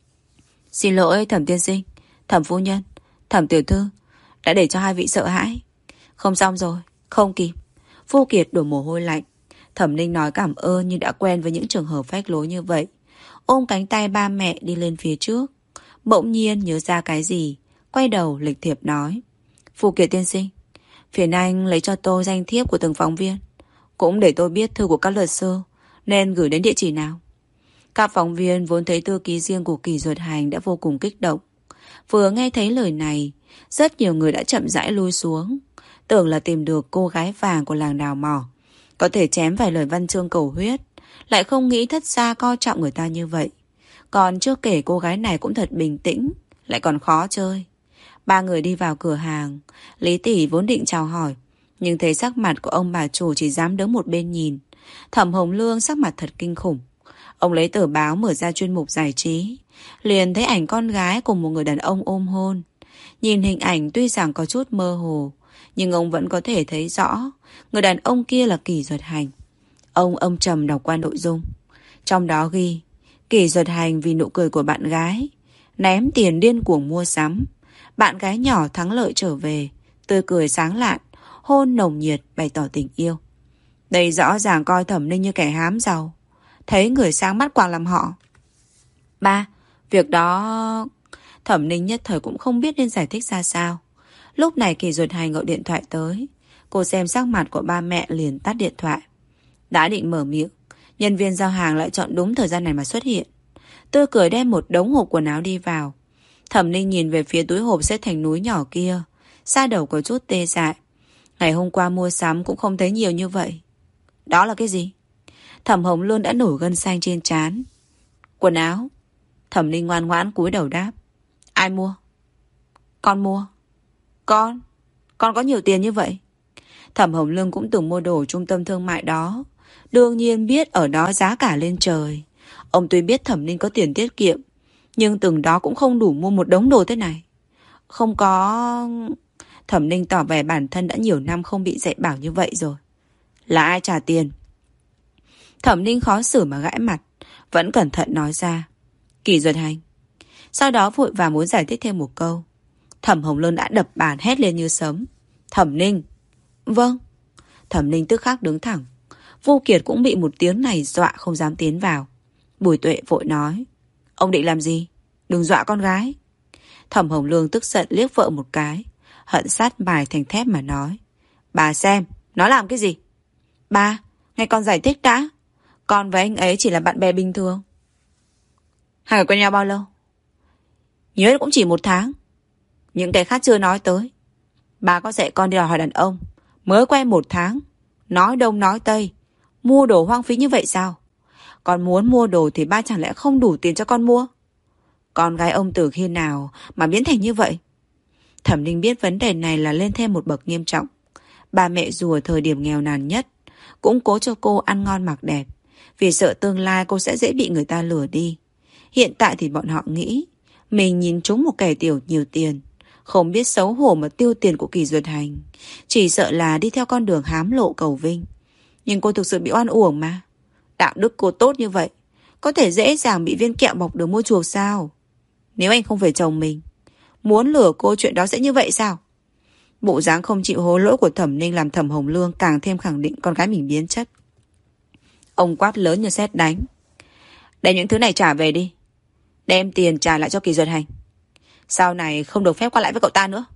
Xin lỗi Thẩm tiên sinh, Thẩm phu nhân, Thẩm tiểu thư, đã để cho hai vị sợ hãi. Không xong rồi, không kịp. Vu Kiệt đổ mồ hôi lạnh. Thẩm Ninh nói cảm ơn nhưng đã quen với những trường hợp phách lối như vậy. Ôm cánh tay ba mẹ đi lên phía trước. Bỗng nhiên nhớ ra cái gì, quay đầu lịch thiệp nói. Vu Kiệt tiên sinh, phiền anh lấy cho tôi danh thiếp của từng phóng viên, cũng để tôi biết thư của các luật sư nên gửi đến địa chỉ nào. Các phóng viên vốn thấy thư ký riêng của Kỷ Duật Hành đã vô cùng kích động. Vừa nghe thấy lời này, rất nhiều người đã chậm rãi lui xuống, tưởng là tìm được cô gái vàng của làng đào mỏ, có thể chém vài lời văn chương cầu huyết, lại không nghĩ thất gia coi trọng người ta như vậy. Còn chưa kể cô gái này cũng thật bình tĩnh, lại còn khó chơi. Ba người đi vào cửa hàng. Lý tỷ vốn định chào hỏi, nhưng thấy sắc mặt của ông bà chủ chỉ dám đứng một bên nhìn. Thẩm Hồng Lương sắc mặt thật kinh khủng. Ông lấy tờ báo mở ra chuyên mục giải trí, liền thấy ảnh con gái cùng một người đàn ông ôm hôn. Nhìn hình ảnh tuy rằng có chút mơ hồ, nhưng ông vẫn có thể thấy rõ người đàn ông kia là Kỷ Duật Hành. Ông âm trầm đọc qua nội dung. Trong đó ghi Kỷ Duật Hành vì nụ cười của bạn gái ném tiền điên cuồng mua sắm. Bạn gái nhỏ thắng lợi trở về, tươi cười sáng lạn, hôn nồng nhiệt bày tỏ tình yêu. Đây rõ ràng coi Thẩm Ninh như kẻ hám giàu, thấy người sang mắt quàng làm họ. Ba, việc đó... Thẩm Ninh nhất thời cũng không biết nên giải thích ra sao. Lúc này Kỷ Duật Hành gọi điện thoại tới. Cô xem sắc mặt của ba mẹ liền tắt điện thoại. Đã định mở miệng, nhân viên giao hàng lại chọn đúng thời gian này mà xuất hiện. Tươi cười đem một đống hộp quần áo đi vào. Thẩm Ninh nhìn về phía túi hộp xếp thành núi nhỏ kia, da đầu có chút tê dại. Ngày hôm qua mua sắm cũng không thấy nhiều như vậy. Đó là cái gì? Thẩm Hồng Lương đã nổi gân xanh trên trán. Quần áo. Thẩm Ninh ngoan ngoãn cúi đầu đáp. Ai mua? Con mua. Con có nhiều tiền như vậy? Thẩm Hồng Lương cũng từng mua đồ trung tâm thương mại đó, đương nhiên biết ở đó giá cả lên trời. Ông tuy biết Thẩm Ninh có tiền tiết kiệm, nhưng từng đó cũng không đủ mua một đống đồ thế này. Không có... Thẩm Ninh tỏ vẻ bản thân đã nhiều năm không bị dạy bảo như vậy rồi. Là ai trả tiền? Thẩm Ninh khó xử mà gãi mặt, vẫn cẩn thận nói ra. Kỷ Duật Hành. Sau đó vội vàng muốn giải thích thêm một câu. Thẩm Hồng Lương đã đập bàn hét lên như sấm. Thẩm Ninh. Vâng. Thẩm Ninh tức khắc đứng thẳng. Vô Kiệt cũng bị một tiếng này dọa không dám tiến vào. Bùi Tuệ vội nói. Ông định làm gì? Đừng dọa con gái. Thẩm Hồng Lương tức giận liếc vợ một cái, hận sát mài thành thép mà nói. Bà xem, nó làm cái gì? Ba, nghe con giải thích đã. Con với anh ấy chỉ là bạn bè bình thường. Hai người quen nhau bao lâu? Nhớ cũng chỉ 1 tháng. Những cái khác chưa nói tới. Bà có dạy con đi đòi hỏi đàn ông, mới quen 1 tháng, nói đông nói tây, mua đồ hoang phí như vậy sao? Con muốn mua đồ thì ba chẳng lẽ không đủ tiền cho con mua? Con gái ông từ khi nào mà biến thành như vậy? Thẩm Ninh biết vấn đề này là lên thêm một bậc nghiêm trọng. Ba mẹ dù ở thời điểm nghèo nàn nhất cũng cố cho cô ăn ngon mặc đẹp, vì sợ tương lai cô sẽ dễ bị người ta lừa đi. Hiện tại thì bọn họ nghĩ mình nhìn trúng một kẻ tiểu nhiều tiền, không biết xấu hổ mà tiêu tiền của Kỷ Duật Hành, chỉ sợ là đi theo con đường hám lộ cầu vinh. Nhưng cô thực sự bị oan uổng mà. Đạo đức cô tốt như vậy, có thể dễ dàng bị viên kẹo bọc đường mua chuộc sao? Nếu anh không phải chồng mình, muốn lừa cô chuyện đó sẽ như vậy sao? Bộ dáng không chịu hối lỗi của Thẩm Ninh làm Thẩm Hồng Lương càng thêm khẳng định con gái mình biến chất. Ông quát lớn như sét đánh. Đem những thứ này trả về đi. Đem tiền trả lại cho Kỷ Duật Hành. Sau này không được phép qua lại với cậu ta nữa.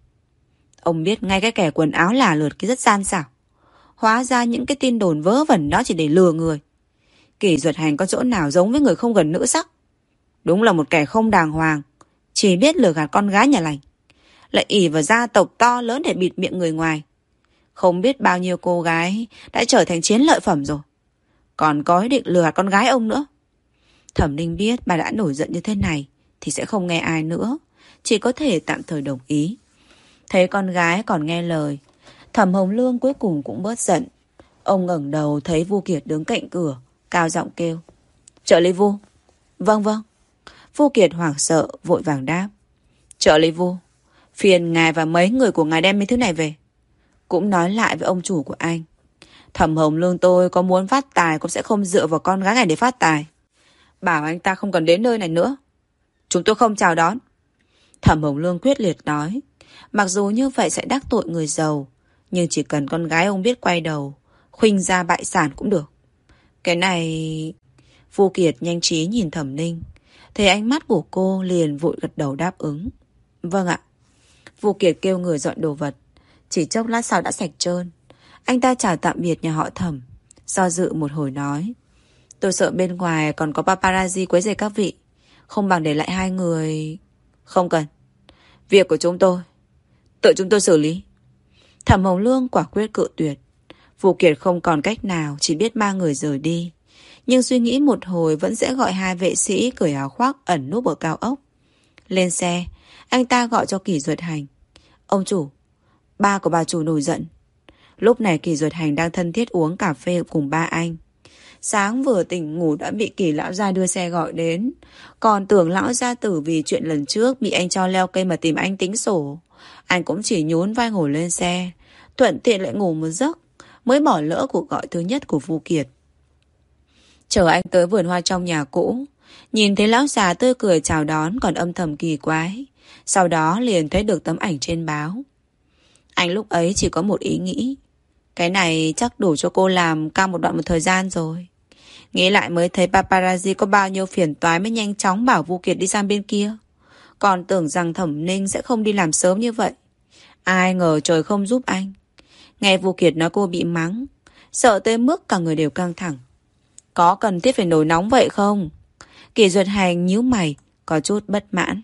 Ông biết ngay cái kẻ quần áo là lượt kia rất gian xảo. Hóa ra những cái tin đồn vớ vẩn đó chỉ để lừa người. Kỷ Duật Hành có chỗ nào giống với người không gần nữ sắc. Đúng là một kẻ không đàng hoàng, chỉ biết lừa gạt con gái nhà lành, lại ỷ vào gia tộc to lớn để bịt miệng người ngoài. Không biết bao nhiêu cô gái đã trở thành chiến lợi phẩm rồi, còn có ý định lừa gạt con gái ông nữa. Thẩm Ninh biết bà đã nổi giận như thế này thì sẽ không nghe ai nữa, chỉ có thể tạm thời đồng ý. Thấy con gái còn nghe lời, Thẩm Hồng Lương cuối cùng cũng bớt giận. Ông ngẩng đầu thấy Vu Kiệt đứng cạnh cửa, cao giọng kêu. Trợ lý Vu. Vâng vâng. Vu Kiệt hoảng sợ vội vàng đáp. Trợ lý Vu, phiền ngài và mấy người của ngài đem mấy thứ này về. Cũng nói lại với ông chủ của anh. Thẩm Hồng Lương tôi có muốn phát tài cũng sẽ không dựa vào con gái này để phát tài. Bảo anh ta không cần đến nơi này nữa, chúng tôi không chào đón. Thẩm Hồng Lương quyết liệt nói. Mặc dù như vậy sẽ đắc tội người giàu, nhưng chỉ cần con gái ông biết quay đầu, khuynh ra bại sản cũng được. Cái này... Vu Kiệt nhanh trí nhìn Thẩm Ninh, thấy ánh mắt của cô liền vội gật đầu đáp ứng. Vâng ạ. Vu Kiệt kêu người dọn đồ vật, chỉ chốc lát sau đã sạch trơn. Anh ta chào tạm biệt nhà họ Thẩm, do dự một hồi nói. Tôi sợ bên ngoài còn có paparazzi quấy rầy các vị, không bằng để lại 2 người. Không cần. Việc của chúng tôi, tự chúng tôi xử lý. Thẩm Hồng Lương quả quyết cự tuyệt. Vu Kiệt không còn cách nào, chỉ biết mang người rời đi. Nhưng suy nghĩ một hồi vẫn sẽ gọi 2 vệ sĩ cởi áo khoác ẩn núp ở cao ốc. Lên xe, anh ta gọi cho Kỷ Duật Hành. Ông chủ, ba của bà chủ nổi giận. Lúc này Kỷ Duật Hành đang thân thiết uống cà phê cùng ba anh. Sáng vừa tỉnh ngủ đã bị Kỷ lão gia đưa xe gọi đến. Còn tưởng lão gia tử vì chuyện lần trước bị anh cho leo cây mà tìm anh tính sổ. Anh cũng chỉ nhún vai ngồi lên xe, thuận tiện lại ngủ một giấc, mới bỏ lỡ cuộc gọi thứ nhất của Vu Kiệt. Chờ anh tới vườn hoa trong nhà cũ, nhìn thấy lão già tươi cười chào đón còn âm thầm kỳ quái. Sau đó liền thấy được tấm ảnh trên báo. Anh lúc ấy chỉ có một ý nghĩ. Cái này chắc đủ cho cô làm căng một đoạn một thời gian rồi. Nghĩ lại mới thấy paparazzi có bao nhiêu phiền toái mới nhanh chóng bảo Vu Kiệt đi sang bên kia. Còn tưởng rằng Thẩm Ninh sẽ không đi làm sớm như vậy. Ai ngờ trời không giúp anh. Nghe Vu Kiệt nói cô bị mắng, sợ tới mức cả người đều căng thẳng. Có cần thiết phải nổi nóng vậy không? Kỳ Duyệt Hành nhíu mày, có chút bất mãn.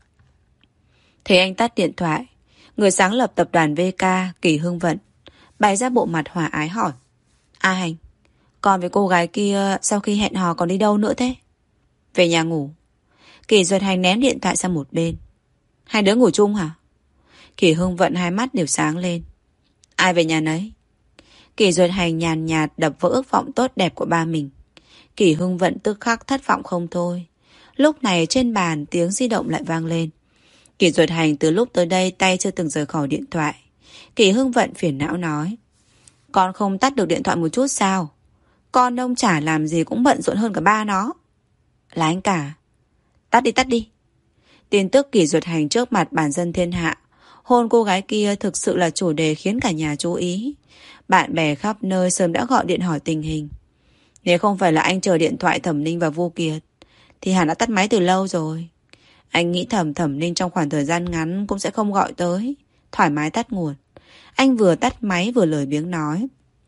Thấy anh tắt điện thoại, người sáng lập tập đoàn VK, Kỳ Hưng Vận, bày ra bộ mặt hòa ái hỏi. A Hành, còn với cô gái kia sau khi hẹn hò còn đi đâu nữa thế? Về nhà ngủ. Kỳ Duyệt Hành ném điện thoại sang một bên. Hai đứa ngủ chung hả? Kỳ Hưng Vận hai mắt đều sáng lên. Ai về nhà nấy? Kỳ Duyệt Hành nhàn nhạt đập vỡ ước vọng tốt đẹp của ba mình. Kỳ Hưng Vận tức khắc thất vọng không thôi. Lúc này trên bàn tiếng di động lại vang lên. Kỳ Duyệt Hành từ lúc tới đây tay chưa từng rời khỏi điện thoại. Kỳ Hưng Vận phiền não nói. Con không tắt được điện thoại một chút sao? Con ông chả làm gì cũng bận rộn hơn cả ba nó. Là anh cả. Tắt đi. Tin tức Kỳ Duyệt Hành trước mặt bản dân thiên hạ. Hôn cô gái kia thực sự là chủ đề khiến cả nhà chú ý. Bạn bè khắp nơi sớm đã gọi điện hỏi tình hình. Nếu không phải là anh chờ điện thoại Thẩm Ninh và Vu Kiệt thì hẳn đã tắt máy từ lâu rồi. Anh nghĩ Thẩm Ninh trong khoảng thời gian ngắn cũng sẽ không gọi tới. Thoải mái tắt nguồn. Anh vừa tắt máy vừa lười biếng nói.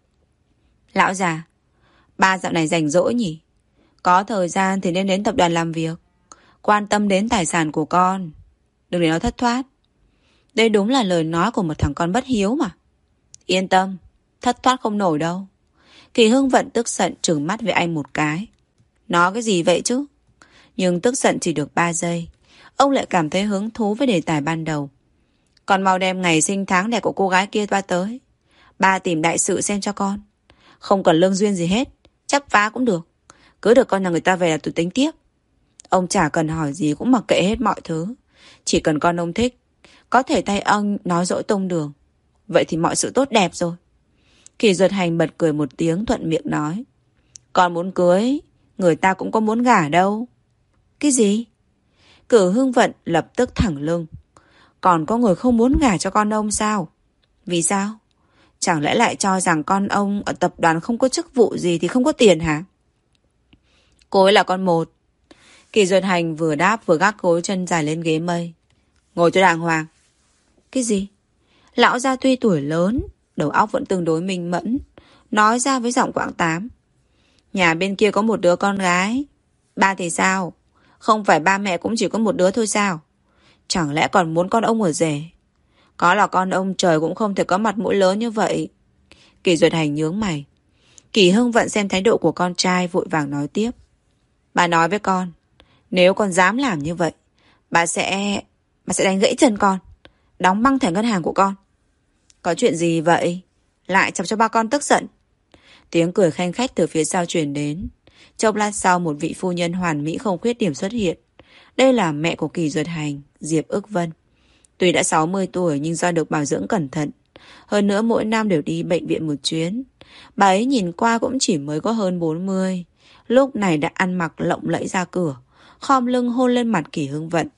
Lão già, ba dạo này rảnh rỗi nhỉ? Có thời gian thì nên đến tập đoàn làm việc. Quan tâm đến tài sản của con. Đừng để nó thất thoát. Đây đúng là lời nói của một thằng con bất hiếu mà. Yên tâm, thất thoát không nổi đâu. Kỳ Hưng Vận tức giận trừng mắt với anh một cái. Nói cái gì vậy chứ? Nhưng tức giận chỉ được 3 giây. Ông lại cảm thấy hứng thú với đề tài ban đầu. Con mau đem ngày sinh tháng đẻ của cô gái kia ba tới. Ba tìm đại sự xem cho con. Không cần lương duyên gì hết. Chấp vá cũng được. Cứ được con nhà người ta về là tôi tính tiếp. Ông chả cần hỏi gì cũng mặc kệ hết mọi thứ. Chỉ cần con ông thích. Có thể tay ông nói dỗi tông đường. Vậy thì mọi sự tốt đẹp rồi. Kỳ Duyệt Hành bật cười một tiếng thuận miệng nói. Con muốn cưới, người ta cũng có muốn gả đâu. Cái gì? Cử Hưng Vận lập tức thẳng lưng. Còn có người không muốn gả cho con ông sao? Vì sao? Chẳng lẽ lại cho rằng con ông ở tập đoàn không có chức vụ gì thì không có tiền hả? Cô ấy là con một. Kỳ Duyệt Hành vừa đáp vừa gác gối chân dài lên ghế mây. Ngồi cho đàng hoàng. Cái gì? Lão gia tuy tuổi lớn, đầu óc vẫn tương đối minh mẫn, nói ra với giọng quảng tám. Nhà bên kia có một đứa con gái. Ba thì sao? Không phải ba mẹ cũng chỉ có một đứa thôi sao? Chẳng lẽ còn muốn con ông ở rể? Có là con ông trời cũng không thể có mặt mũi lớn như vậy. Kỳ Duyệt Hành nhướng mày. Kỳ Hưng Vận xem thái độ của con trai vội vàng nói tiếp. Bà nói với con, nếu con dám làm như vậy, bà sẽ đánh gãy chân con, đóng băng thẻ ngân hàng của con. Có chuyện gì vậy? Lại chọc cho ba con tức giận. Tiếng cười khanh khách từ phía sau truyền đến. Chốc lát sau một vị phu nhân hoàn mỹ không khuyết điểm xuất hiện. Đây là mẹ của Kỳ Duyệt Hành, Diệp Ức Vân. Tuy đã 60 tuổi nhưng do được bảo dưỡng cẩn thận. Hơn nữa mỗi năm đều đi bệnh viện một chuyến. Bà ấy nhìn qua cũng chỉ mới có hơn 40. Lúc này đã ăn mặc lộng lẫy ra cửa, khom lưng hôn lên mặt Kỳ Hưng Vận.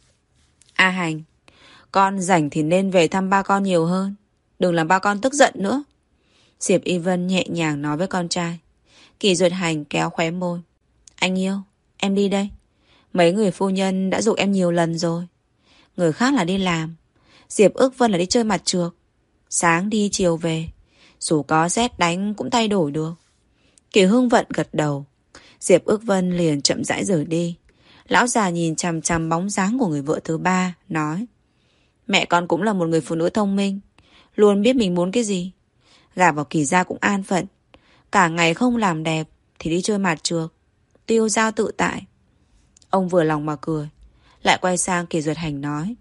A Hành, con rảnh thì nên về thăm ba con nhiều hơn. Đừng làm ba con tức giận nữa. Diệp Y Vân nhẹ nhàng nói với con trai. Kỳ Duyệt Hành kéo khóe môi. Anh yêu, em đi đây. Mấy người phu nhân đã giục em nhiều lần rồi. Người khác là đi làm, Diệp Ức Vân là đi chơi mặt trược. Sáng đi chiều về, dù có rét đánh cũng thay đổi được. Kỳ Hưng Vận gật đầu. Diệp Ức Vân liền chậm rãi rời đi. Lão già nhìn chằm chằm bóng dáng của người vợ thứ ba, nói. Mẹ con cũng là một người phụ nữ thông minh, luôn biết mình muốn cái gì. Gả vào Kỳ gia cũng an phận. Cả ngày không làm đẹp thì đi chơi mặt trược, tiêu dao tự tại. Ông vừa lòng mà cười, lại quay sang Kỳ Duyệt Hành nói.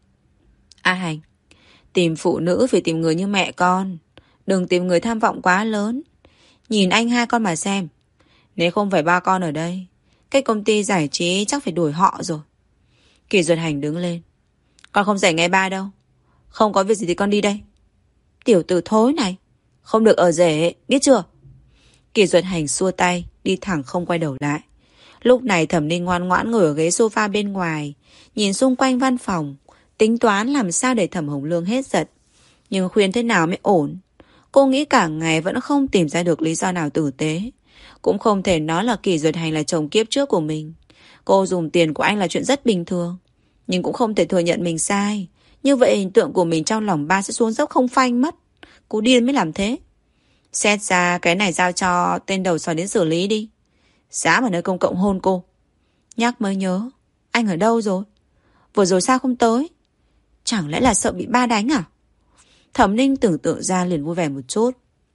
A Hành, tìm phụ nữ phải tìm người như mẹ con. Đừng tìm người tham vọng quá lớn. Nhìn anh hai con mà xem. Nếu không phải ba con ở đây, cái công ty giải trí chắc phải đuổi họ rồi. Kỳ Duyệt Hành đứng lên. Con không rảnh nghe ba đâu. Không có việc gì thì con đi đây. Tiểu tử thối này, không được ở rể, biết chưa? Kỳ Duyệt Hành xua tay, đi đi thẳng không quay đầu lại. Lúc này Thẩm Ninh ngoan ngoãn ngồi ở ghế sofa bên ngoài, nhìn xung quanh văn phòng, tính toán làm sao để Thẩm Hồng Lương hết giận. Nhưng khuyên thế nào mới ổn. Cô nghĩ cả ngày vẫn không tìm ra được lý do nào tử tế. Cũng không thể nói là Kỷ Duyệt Hành là chồng kiếp trước của mình. Cô dùng tiền của anh là chuyện rất bình thường. Nhưng cũng không thể thừa nhận mình sai. Như vậy hình tượng của mình trong lòng ba sẽ xuống dốc không phanh mất. Cô điên mới làm thế. Xét ra cái này giao cho tên đầu sò đến xử lý đi. Dám ở nơi công cộng hôn cô. Nhắc mới nhớ, anh ở đâu rồi? Vừa rồi sao không tới? Chẳng lẽ là sợ bị ba đánh à? Thẩm Ninh tưởng tượng ra liền vui vẻ một chút.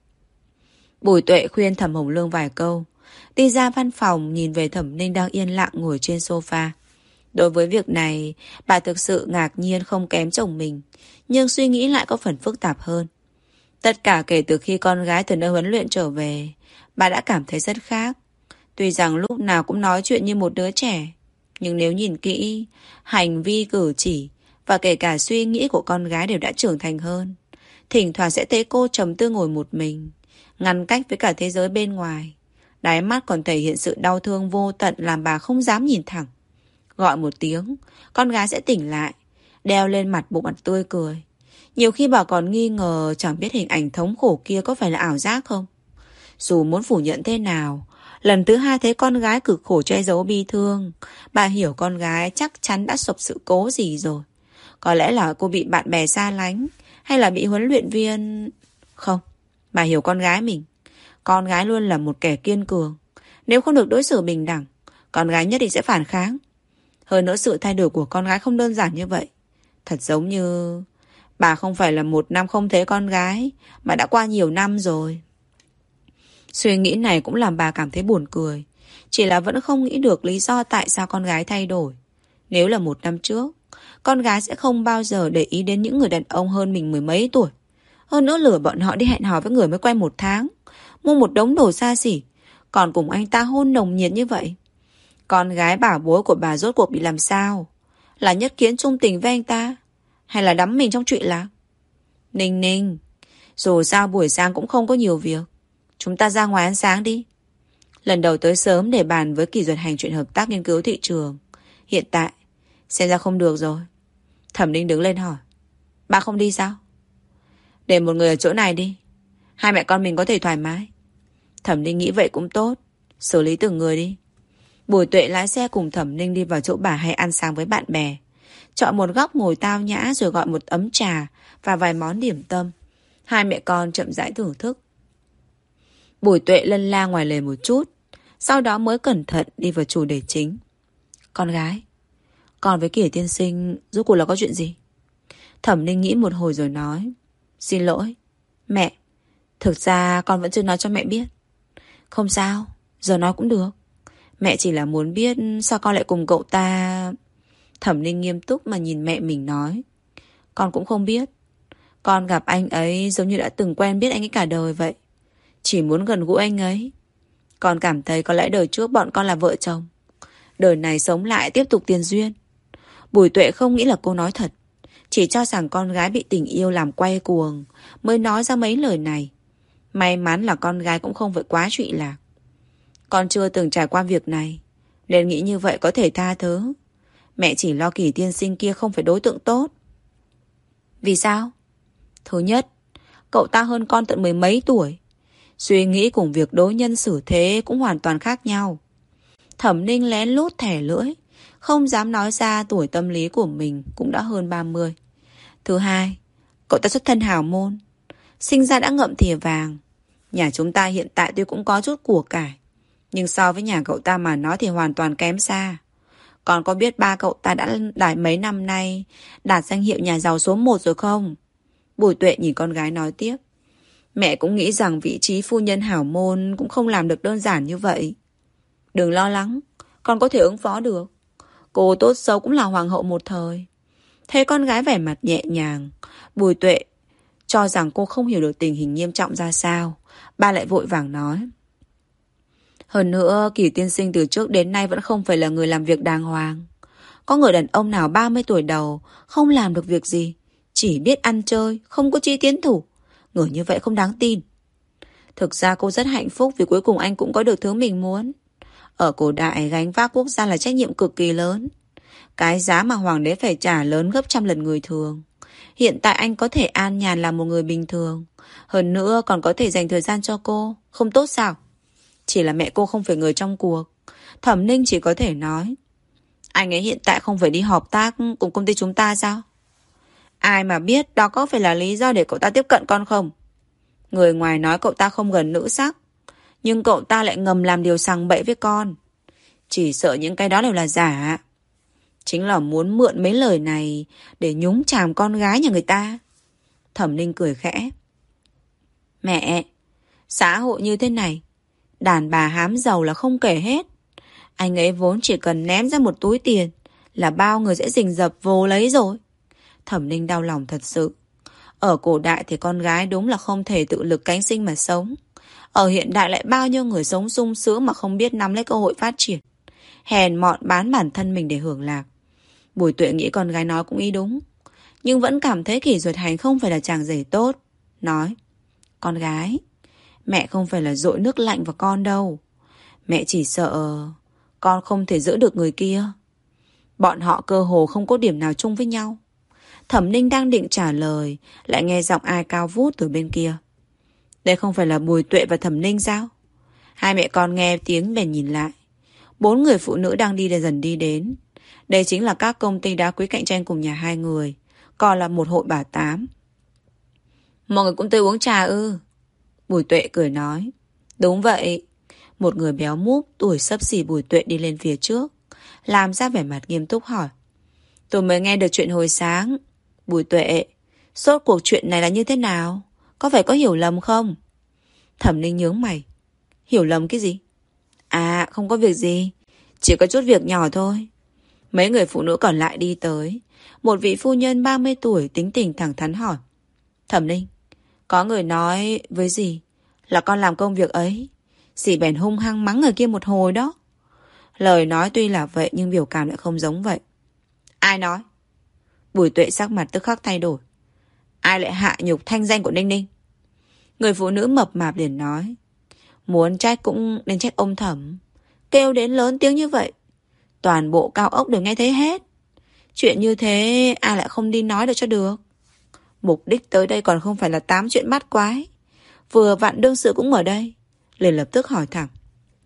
Bùi Tuệ khuyên Thẩm Hồng Lương vài câu, đi ra văn phòng nhìn về Thẩm Ninh đang yên lặng ngồi trên sofa. Đối với việc này, bà thực sự ngạc nhiên không kém chồng mình, nhưng suy nghĩ lại có phần phức tạp hơn. Tất cả kể từ khi con gái từ nơi huấn luyện trở về, bà đã cảm thấy rất khác. Tuy rằng lúc nào cũng nói chuyện như một đứa trẻ, nhưng nếu nhìn kỹ, hành vi cử chỉ và kể cả suy nghĩ của con gái đều đã trưởng thành hơn. Thỉnh thoảng sẽ thấy cô trầm tư ngồi một mình, ngăn cách với cả thế giới bên ngoài. Đáy mắt còn thể hiện sự đau thương vô tận làm bà không dám nhìn thẳng. Gọi một tiếng, con gái sẽ tỉnh lại, đeo lên mặt bộ mặt tươi cười. Nhiều khi bà còn nghi ngờ chẳng biết hình ảnh thống khổ kia có phải là ảo giác không. Dù muốn phủ nhận thế nào, lần thứ hai thấy con gái cực khổ che giấu bi thương, bà hiểu con gái chắc chắn đã sập sự cố gì rồi. Có lẽ là cô bị bạn bè xa lánh, hay là bị huấn luyện viên... Không, bà hiểu con gái mình. Con gái luôn là một kẻ kiên cường. Nếu không được đối xử bình đẳng, con gái nhất định sẽ phản kháng. Hơn nữa sự thay đổi của con gái không đơn giản như vậy. Thật giống như... Bà không phải là một năm không thấy con gái, mà đã qua nhiều năm rồi. Suy nghĩ này cũng làm bà cảm thấy buồn cười. Chỉ là vẫn không nghĩ được lý do tại sao con gái thay đổi. Nếu là một năm trước, con gái sẽ không bao giờ để ý đến những người đàn ông hơn mình mười mấy tuổi. Hơn nữa lừa bọn họ đi hẹn hò với người mới quen một tháng, mua một đống đồ xa xỉ, còn cùng anh ta hôn nồng nhiệt như vậy. Con gái bảo bối của bà rốt cuộc bị làm sao? Là nhất kiến trung tình với anh ta, hay là đắm mình trong chuyện lạc? Ninh Ninh, dù sao buổi sáng cũng không có nhiều việc, chúng ta ra ngoài ăn sáng đi. Lần đầu tới sớm để bàn với Kỷ Duyệt Hành chuyện hợp tác nghiên cứu thị trường. Hiện tại xem ra không được rồi. Thẩm Ninh đứng lên hỏi, bà không đi sao? Để một người ở chỗ này đi, hai mẹ con mình có thể thoải mái. Thẩm Ninh nghĩ vậy cũng tốt, xử lý từng người đi. Bùi Tuệ lái xe cùng Thẩm Ninh đi vào chỗ bà hay ăn sáng với bạn bè, chọn một góc ngồi tao nhã rồi gọi một ấm trà và vài món điểm tâm. Hai mẹ con chậm rãi thưởng thức. Bùi Tuệ lân la ngoài lề một chút, sau đó mới cẩn thận đi vào chủ đề chính. Con gái, con với Kỷ tiên sinh rốt cuộc là có chuyện gì? Thẩm Ninh nghĩ một hồi rồi nói, xin lỗi mẹ, thực ra con vẫn chưa nói cho mẹ biết. Không sao, giờ nói cũng được. Mẹ chỉ là muốn biết sao con lại cùng cậu ta... Thẩm Ninh nghiêm túc mà nhìn mẹ mình nói, con cũng không biết. Con gặp anh ấy giống như đã từng quen biết anh ấy cả đời vậy. Chỉ muốn gần gũi anh ấy. Con cảm thấy có lẽ đời trước bọn con là vợ chồng, đời này sống lại tiếp tục tiền duyên. Bùi Tuệ không nghĩ là cô nói thật, chỉ cho rằng con gái bị tình yêu làm quay cuồng mới nói ra mấy lời này. May mắn là con gái cũng không phải quá trụy lạc. Con chưa từng trải qua việc này, nên nghĩ như vậy có thể tha thứ. Mẹ chỉ lo Kỷ tiên sinh kia không phải đối tượng tốt. Vì sao? Thứ nhất, cậu ta hơn con tận mười mấy tuổi. Suy nghĩ cùng việc đối nhân xử thế cũng hoàn toàn khác nhau. Thẩm Ninh lén lút thẻ lưỡi, không dám nói ra tuổi tâm lý của mình cũng đã hơn 30. Thứ hai, cậu ta xuất thân hào môn, sinh ra đã ngậm thìa vàng. Nhà chúng ta hiện tại tuy cũng có chút của cải, nhưng so với nhà cậu ta mà nói thì hoàn toàn kém xa. Còn có biết ba cậu ta đã đài mấy năm nay đạt danh hiệu nhà giàu số 1 rồi không? Bùi Tuệ nhìn con gái nói tiếp, mẹ cũng nghĩ rằng vị trí phu nhân hảo môn cũng không làm được đơn giản như vậy. Đừng lo lắng, con có thể ứng phó được. Cô tốt xấu cũng là hoàng hậu một thời. Thấy con gái vẻ mặt nhẹ nhàng, Bùi Tuệ cho rằng cô không hiểu được tình hình nghiêm trọng ra sao. Ba lại vội vàng nói, hơn nữa Kỷ tiên sinh từ trước đến nay vẫn không phải là người làm việc đàng hoàng. Có người đàn ông nào 30 tuổi đầu không làm được việc gì, chỉ biết ăn chơi, không có chí tiến thủ. Người như vậy không đáng tin. Thực ra cô rất hạnh phúc vì cuối cùng anh cũng có được thứ mình muốn. Ở cổ đại gánh vác quốc gia là trách nhiệm cực kỳ lớn. Cái giá mà hoàng đế phải trả lớn gấp trăm lần người thường. Hiện tại anh có thể an nhàn làm một người bình thường. Hơn nữa còn có thể dành thời gian cho cô. Không tốt sao? Chỉ là mẹ cô không phải người trong cuộc. Thẩm Ninh chỉ có thể nói, anh ấy hiện tại không phải đi hợp tác cùng công ty chúng ta sao? Ai mà biết đó có phải là lý do để cậu ta tiếp cận con không? Người ngoài nói cậu ta không gần nữ sắc, nhưng cậu ta lại ngầm làm điều sằng bậy với con. Chỉ sợ những cái đó đều là giả. Chính là muốn mượn mấy lời này để nhúng chàm con gái nhà người ta. Thẩm Ninh cười khẽ. Mẹ, xã hội như thế này, đàn bà hám giàu là không kể hết. Anh ấy vốn chỉ cần ném ra một túi tiền là bao người sẽ rình rập vô lấy rồi. Thẩm Ninh đau lòng thật sự. Ở cổ đại thì con gái đúng là không thể tự lực cánh sinh mà sống. Ở hiện đại lại bao nhiêu người sống sung sướng mà không biết nắm lấy cơ hội phát triển. Hèn mọn bán bản thân mình để hưởng lạc. Bùi Tuệ nghĩ con gái nói cũng ý đúng, nhưng vẫn cảm thấy Kỷ Duật Hành không phải là chàng rể tốt. Nói, con gái, mẹ không phải là dội nước lạnh vào con đâu. Mẹ chỉ sợ con không thể giữ được người kia. Bọn họ cơ hồ không có điểm nào chung với nhau. Thẩm Ninh đang định trả lời, lại nghe giọng ai cao vút từ bên kia. Đây không phải là Bùi Tuệ và Thẩm Ninh sao? Hai mẹ con nghe tiếng bèn nhìn lại. 4 người phụ nữ đang đi dần đi đến. Đây chính là các công ty đá quý cạnh tranh cùng nhà hai người. Còn là một hội bà tám. Mọi người cũng tới uống trà ư? Bùi Tuệ cười nói. Đúng vậy. Một người béo múp tuổi xấp xỉ Bùi Tuệ đi lên phía trước, làm ra vẻ mặt nghiêm túc hỏi. Tôi mới nghe được chuyện hồi sáng. Bùi Tuệ, rốt cuộc chuyện này là như thế nào? Có phải có hiểu lầm không? Thẩm Ninh nhướng mày. Hiểu lầm cái gì? À, không có việc gì. Chỉ có chút việc nhỏ thôi. Mấy người phụ nữ còn lại đi tới. Một vị phu nhân 30 tuổi tính tình thẳng thắn hỏi. Thẩm Ninh, có người nói với dì là con làm công việc ấy. Dì bèn hung hăng mắng người kia một hồi đó. Lời nói tuy là vậy nhưng biểu cảm lại không giống vậy. Ai nói? Bùi Tuệ sắc mặt tức khắc thay đổi. Ai lại hạ nhục thanh danh của Ninh Ninh? Người phụ nữ mập mạp liền nói. Muốn trách cũng nên trách ông Thẩm. Kêu đến lớn tiếng như vậy, toàn bộ cao ốc đều nghe thấy hết. Chuyện như thế ai lại không đi nói được cho được. Mục đích tới đây còn không phải là tám chuyện bắt quái. Vừa vặn đương sự cũng ở đây, liền lập tức hỏi thẳng.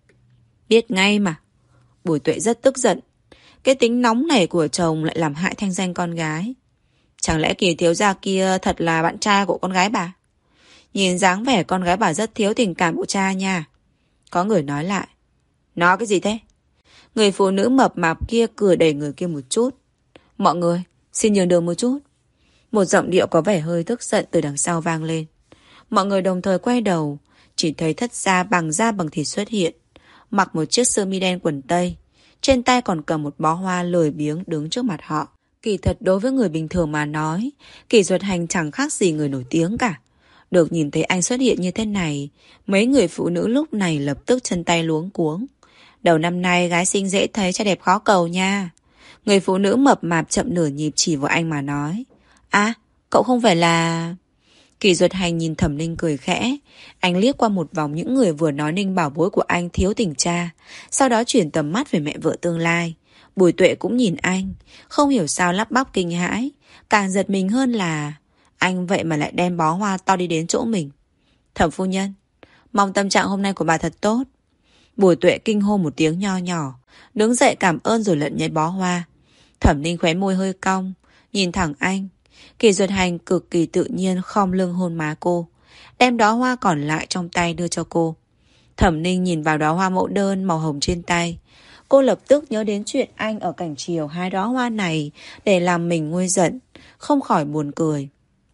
Biết ngay mà. Bùi Tuệ rất tức giận. Cái tính nóng này của chồng lại làm hại thanh danh con gái. Chẳng lẽ Kỳ thiếu gia kia thật là bạn trai của con gái bà? Nhìn dáng vẻ con gái bà rất thiếu tình cảm của cha nha. Có người nói lại. Nói cái gì thế? Người phụ nữ mập mạp kia cười đẩy người kia một chút. Mọi người, xin nhường đường một chút. Một giọng điệu có vẻ hơi tức giận từ đằng sau vang lên. Mọi người đồng thời quay đầu, chỉ thấy thất gia bằng thịt xuất hiện, mặc một chiếc sơ mi đen quần tây, trên tay còn cầm một bó hoa lười biếng đứng trước mặt họ. Kỳ thật đối với người bình thường mà nói, Kỷ Duật Hành chẳng khác gì người nổi tiếng cả. Được nhìn thấy anh xuất hiện như thế này, mấy người phụ nữ lúc này lập tức chân tay luống cuống. Đầu năm nay gái xinh dễ thấy, trai đẹp khó cầu nha. Người phụ nữ mập mạp chậm nửa nhịp chỉ vào anh mà nói. À, cậu không phải là... Kỷ Duật Hành nhìn Thẩm Ninh cười khẽ. Anh liếc qua một vòng những người vừa nói Ninh bảo bối của anh thiếu tình cha, sau đó chuyển tầm mắt về mẹ vợ tương lai. Bùi Tuệ cũng nhìn anh, không hiểu sao lắp bắp kinh hãi. Càng giật mình hơn là anh vậy mà lại đem bó hoa to đi đến chỗ mình. Thẩm phu nhân, mong tâm trạng hôm nay của bà thật tốt. Bùi Tuệ kinh hô một tiếng nho nhỏ, đứng dậy cảm ơn rồi lận nhảy bó hoa. Thẩm Ninh khóe môi hơi cong, nhìn thẳng anh. Kỷ Duật Hành cực kỳ tự nhiên khom lưng hôn má cô, đem đóa hoa còn lại trong tay đưa cho cô. Thẩm Ninh nhìn vào đóa hoa mẫu đơn màu hồng trên tay. Cô lập tức nhớ đến chuyện anh ở cảnh chiều hái đóa hoa này để làm mình nguôi giận, không khỏi buồn cười.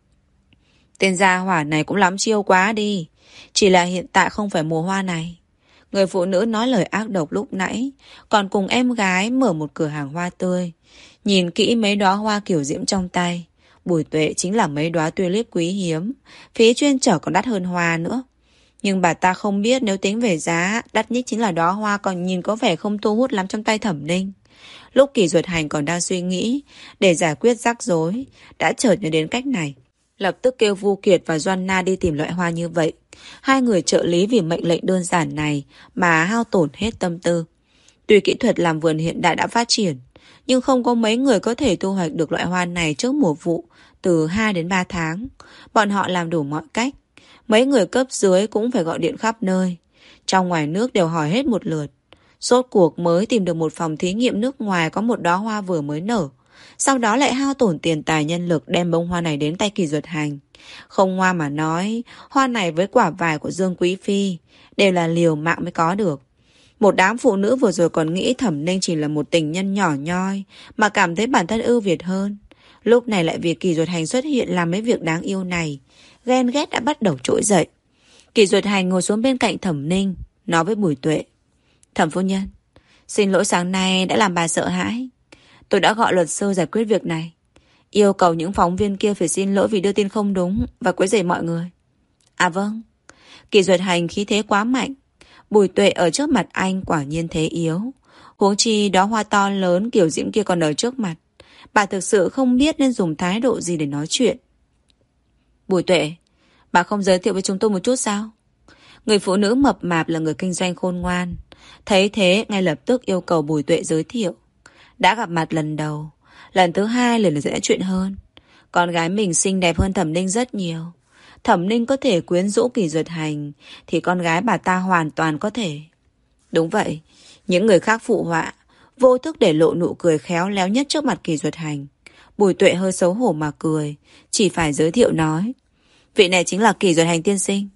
Tên gia hỏa này cũng lắm chiêu quá đi. Chỉ là hiện tại không phải mùa hoa này. Người phụ nữ nói lời ác độc lúc nãy còn cùng em gái mở một cửa hàng hoa tươi. Nhìn kỹ mấy đóa hoa kiểu diễm trong tay, Bùi Tuệ chính là mấy đóa tulip quý hiếm, phí chuyên chở còn đắt hơn hoa nữa. Nhưng bà ta không biết nếu tính về giá, đắt nhất chính là đóa hoa còn nhìn có vẻ không thu hút lắm trong tay Thẩm Ninh. Lúc Kỷ Duật Hành còn đang suy nghĩ để giải quyết rắc rối, đã chợt nhớ đến cách này. Lập tức kêu Vu Kiệt và Doanna đi tìm loại hoa như vậy, Hai người trợ lý vì mệnh lệnh đơn giản này mà hao tổn hết tâm tư. Tuy kỹ thuật làm vườn hiện đại đã phát triển, nhưng không có mấy người có thể thu hoạch được loại hoa này trước mùa vụ từ 2 đến 3 tháng. Bọn họ làm đủ mọi cách. Mấy người cấp dưới cũng phải gọi điện khắp nơi. Trong ngoài nước đều hỏi hết một lượt. Rốt cuộc mới tìm được một phòng thí nghiệm nước ngoài có một đóa hoa vừa mới nở. Sau đó lại hao tổn tiền tài nhân lực đem bông hoa này đến tay Kỳ Duật Hành. Không hoa mà nói, hoa này với quả vải của Dương Quý Phi đều là liều mạng mới có được. Một đám phụ nữ vừa rồi còn nghĩ Thẩm Ninh chỉ là một tình nhân nhỏ nhoi mà cảm thấy bản thân ưu việt hơn. Lúc này lại vì Kỳ Duật Hành xuất hiện làm mấy việc đáng yêu này, ghen ghét đã bắt đầu trỗi dậy. Kỳ Duật Hành ngồi xuống bên cạnh Thẩm Ninh, nói với Bùi Tuệ: Thẩm phu nhân, xin lỗi sáng nay đã làm bà sợ hãi. Tôi đã gọi luật sư giải quyết việc này, yêu cầu những phóng viên kia phải xin lỗi vì đưa tin không đúng và quấy rầy mọi người. À vâng. Kỳ Duật Hành khí thế quá mạnh. Bùi Tuệ ở trước mặt anh quả nhiên thế yếu. Huống chi đóa hoa to lớn kiểu diễm kia còn ở trước mặt. Bà thực sự không biết nên dùng thái độ gì để nói chuyện. Bùi Tuệ, bà không giới thiệu với chúng tôi một chút sao? Người phụ nữ mập mạp là người kinh doanh khôn ngoan. Thấy thế ngay lập tức yêu cầu Bùi Tuệ giới thiệu. Đã gặp mặt lần đầu, lần thứ hai liền là dễ chuyện hơn. Con gái mình xinh đẹp hơn Thẩm Ninh rất nhiều. Thẩm Ninh có thể quyến rũ Kỳ Duật Hành thì con gái bà ta hoàn toàn có thể. Đúng vậy, những người khác phụ họa, vô thức để lộ nụ cười khéo léo nhất trước mặt Kỳ Duật Hành. Bùi Tuệ hơi xấu hổ mà cười, chỉ phải giới thiệu nói: Vị này chính là Kỳ Duật Hành tiên sinh.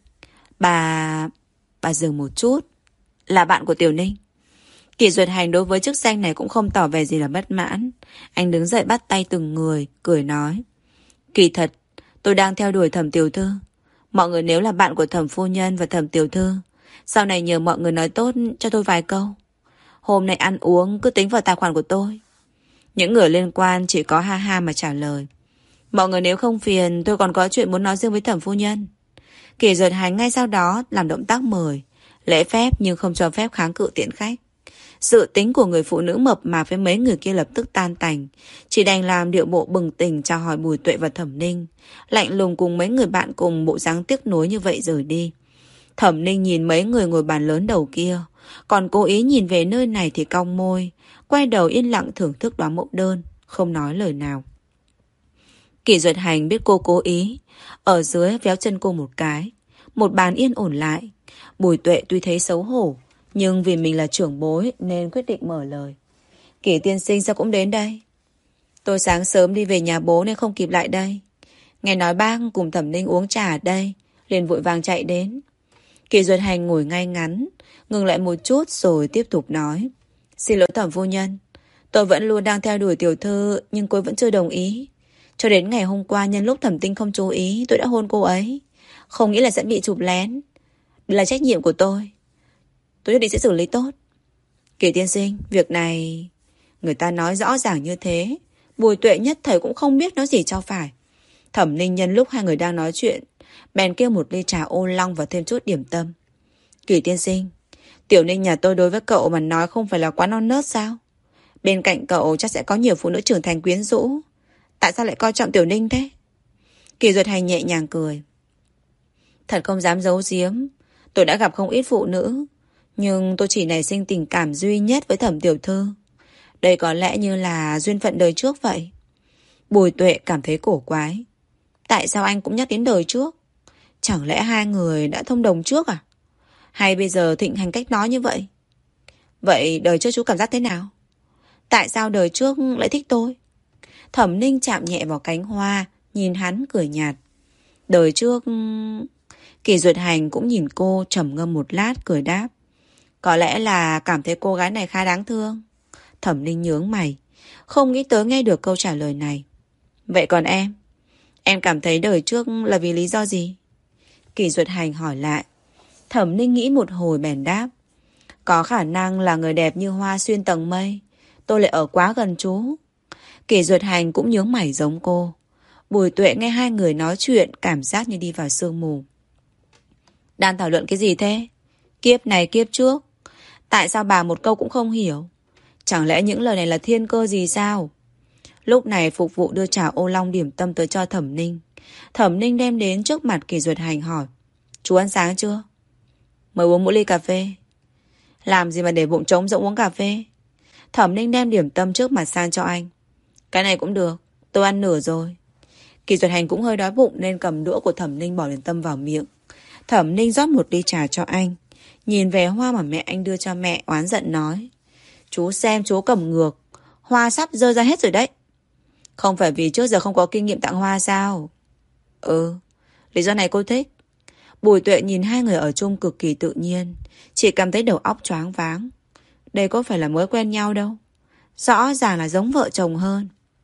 Bà dừng một chút, là bạn của Tiểu Ninh. Kỳ Duật Hành đối với chức danh này cũng không tỏ vẻ gì là bất mãn. Anh đứng dậy bắt tay từng người, cười nói: Kỳ thật, tôi đang theo đuổi Thẩm tiểu thư. Mọi người nếu là bạn của Thẩm phu nhân và Thẩm tiểu thư, sau này nhờ mọi người nói tốt cho tôi vài câu. Hôm nay ăn uống cứ tính vào tài khoản của tôi. Những người liên quan chỉ có ha ha mà trả lời. Mọi người nếu không phiền, tôi còn có chuyện muốn nói riêng với Thẩm phu nhân. Kỳ Duật Hành ngay sau đó làm động tác mời, lễ phép nhưng không cho phép kháng cự tiễn khách. Sự tính của người phụ nữ mập mạp với mấy người kia lập tức tan tành, chỉ đành làm điệu bộ bừng tỉnh chào hỏi Bùi Tuệ và Thẩm Ninh, lạnh lùng cùng mấy người bạn cùng bộ dáng tiếc nuối như vậy rời đi. Thẩm Ninh nhìn mấy người ngồi bàn lớn đầu kia, còn cố ý nhìn về nơi này thì cong môi, quay đầu yên lặng thưởng thức đóa mẫu đơn, không nói lời nào. Kỳ Duật Hành biết cô cố ý, ở dưới véo chân cô một cái, một bàn yên ổn lại. Bùi Tuệ tuy thấy xấu hổ, nhưng vì mình là trưởng bối nên quyết định mở lời. Kỳ tiên sinh sao cũng đến đây? Tôi sáng sớm đi về nhà bố nên không kịp lại đây. Nghe nói bác cùng Thẩm Ninh uống trà ở đây, liền vội vàng chạy đến. Kỳ Duật Hành ngồi ngay ngắn, ngừng lại một chút rồi tiếp tục nói: Xin lỗi Thẩm phu nhân, tôi vẫn luôn đang theo đuổi tiểu thư, nhưng cô vẫn chưa đồng ý. Cho đến ngày hôm qua nhân lúc Thẩm Tinh không chú ý, tôi đã hôn cô ấy. Không nghĩ là sẽ bị chụp lén. Đây là trách nhiệm của tôi nhất định sẽ xử lý tốt. Kỳ tiên sinh, việc này người ta nói rõ ràng như thế, Bùi Tuệ nhất thời cũng không biết nói gì cho phải. Thẩm Ninh nhân lúc hai người đang nói chuyện, bèn kêu một ly trà ô long và thêm chút điểm tâm. Kỳ tiên sinh, Tiểu Ninh nhà tôi đối với cậu mà nói không phải là quá non nớt sao? Bên cạnh cậu chắc sẽ có nhiều phụ nữ trưởng thành quyến rũ. Tại sao lại coi trọng Tiểu Ninh thế? Kỳ Duật Hành nhẹ nhàng cười. Thật không dám giấu giếm, tôi đã gặp không ít phụ nữ, nhưng tôi chỉ nảy sinh tình cảm duy nhất với Thẩm tiểu thư. Đây có lẽ như là duyên phận đời trước vậy. Bùi Tuệ cảm thấy cổ quái. Tại sao anh cũng nhắc đến đời trước? Chẳng lẽ hai người đã thông đồng trước à? Hay bây giờ thịnh hành cách nói như vậy? Vậy đời trước chú cảm giác thế nào? Tại sao đời trước lại thích tôi? Thẩm Ninh chạm nhẹ vào cánh hoa, nhìn hắn cười nhạt. Đời trước... Kỳ Duật Hành cũng nhìn cô trầm ngâm một lát cười đáp. Có lẽ là cảm thấy cô gái này khá đáng thương. Thẩm Ninh nhướng mày, không nghĩ tới nghe được câu trả lời này. Vậy còn em? Em cảm thấy đời trước là vì lý do gì? Kỳ Duật Hành hỏi lại. Thẩm Ninh nghĩ một hồi bèn đáp. Có khả năng là người đẹp như hoa xuyên tầng mây, tôi lại ở quá gần chú. Kỳ Duật Hành cũng nhướng mày giống cô. Bùi Tuệ nghe hai người nói chuyện cảm giác như đi vào sương mù. Đang thảo luận cái gì thế? Kiếp này kiếp trước, tại sao bà một câu cũng không hiểu? Chẳng lẽ những lời này là thiên cơ gì sao? Lúc này phục vụ đưa trà ô long điểm tâm tới cho Thẩm Ninh. Thẩm Ninh đem đến trước mặt Kỳ Duật Hành hỏi. Chú ăn sáng chưa? Mới uống một ly cà phê. Làm gì mà để bụng trống rỗng uống cà phê? Thẩm Ninh đem điểm tâm trước mặt sang cho anh. Cái này cũng được, tôi ăn nửa rồi. Kỳ Duật Hành cũng hơi đói bụng nên cầm đũa của Thẩm Ninh bỏ điểm tâm vào miệng. Thẩm Ninh rót một ly trà cho anh. Nhìn về hoa mà mẹ anh đưa cho mẹ, oán giận nói. Chú xem chú cầm ngược, hoa sắp rơi ra hết rồi đấy. Không phải vì trước giờ không có kinh nghiệm tặng hoa sao? Ừ, lý do này cô thích. Bùi Tuệ nhìn hai người ở chung cực kỳ tự nhiên, chỉ cảm thấy đầu óc choáng váng. Đây có phải là mới quen nhau đâu. Rõ ràng là giống vợ chồng hơn.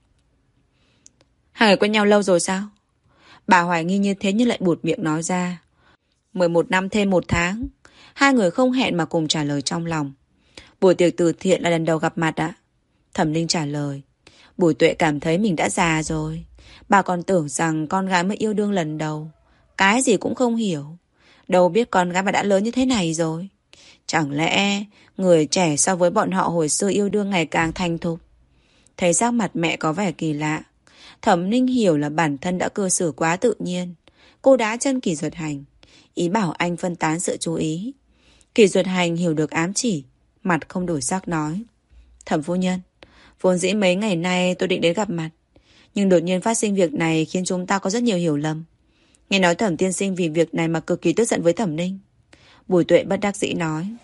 Hai người quen nhau lâu rồi sao? Bà hoài nghi như thế nhưng lại buột miệng nói ra. 11 năm thêm 1 tháng. Hai người không hẹn mà cùng trả lời trong lòng. Buổi tiệc từ thiện là lần đầu gặp mặt ạ. Thẩm Ninh trả lời. Bùi Tuệ cảm thấy mình đã già rồi. Bà còn tưởng rằng con gái mới yêu đương lần đầu. Cái gì cũng không hiểu. Đâu biết con gái mà đã lớn như thế này rồi. Chẳng lẽ người trẻ so với bọn họ hồi xưa yêu đương ngày càng thành thục? Thấy sắc mặt mẹ có vẻ kỳ lạ. Thẩm Ninh hiểu là bản thân đã cư xử quá tự nhiên. Cô đá chân Kỳ Duật Hành, ý bảo anh phân tán sự chú ý. Kỳ Duật Hành hiểu được ám chỉ, mặt không đổi sắc nói. Thẩm phu nhân, vốn dĩ mấy ngày nay tôi định đến gặp mặt, nhưng đột nhiên phát sinh việc này khiến chúng ta có rất nhiều hiểu lầm. Nghe nói Thẩm tiên sinh vì việc này mà cực kỳ tức giận với Thẩm Ninh. Bùi Tuệ bất đắc dĩ nói.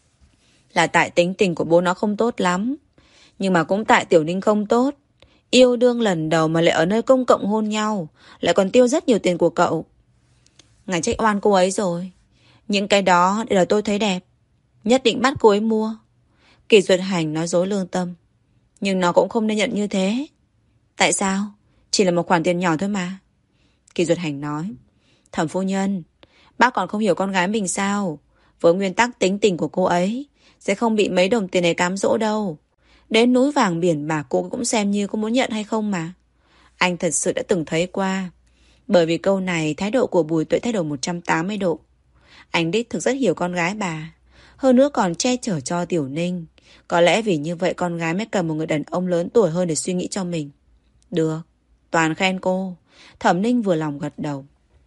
Là tại tính tình của bố nó không tốt lắm, nhưng mà cũng tại Tiểu Ninh không tốt. Yêu đương lần đầu mà lại ở nơi công cộng hôn nhau, lại còn tiêu rất nhiều tiền của cậu. Ngài trách oan cô ấy rồi. Những cái đó đều là tôi thấy đẹp, nhất định bắt cô ấy mua. Kỳ Duật Hành nói dối lương tâm. Nhưng nó cũng không nên nhận như thế. Tại sao? Chỉ là một khoản tiền nhỏ thôi mà. Kỳ Duật Hành nói. Thẩm phu nhân, bác còn không hiểu con gái mình sao? Với nguyên tắc tính tình của cô ấy, sẽ không bị mấy đồng tiền này cám dỗ đâu. Đến núi vàng biển bạc cô cũng xem như có muốn nhận hay không mà. Anh thật sự đã từng thấy qua. Bởi vì câu này, thái độ của Bùi Tuệ thay đổi 180 độ. Anh đích thực rất hiểu con gái bà. Hơn nữa còn che chở cho Tiểu Ninh. Có lẽ vì như vậy con gái mới cần một người đàn ông lớn tuổi hơn để suy nghĩ cho mình. Được, toàn khen cô. Thẩm Ninh vừa lòng gật đầu.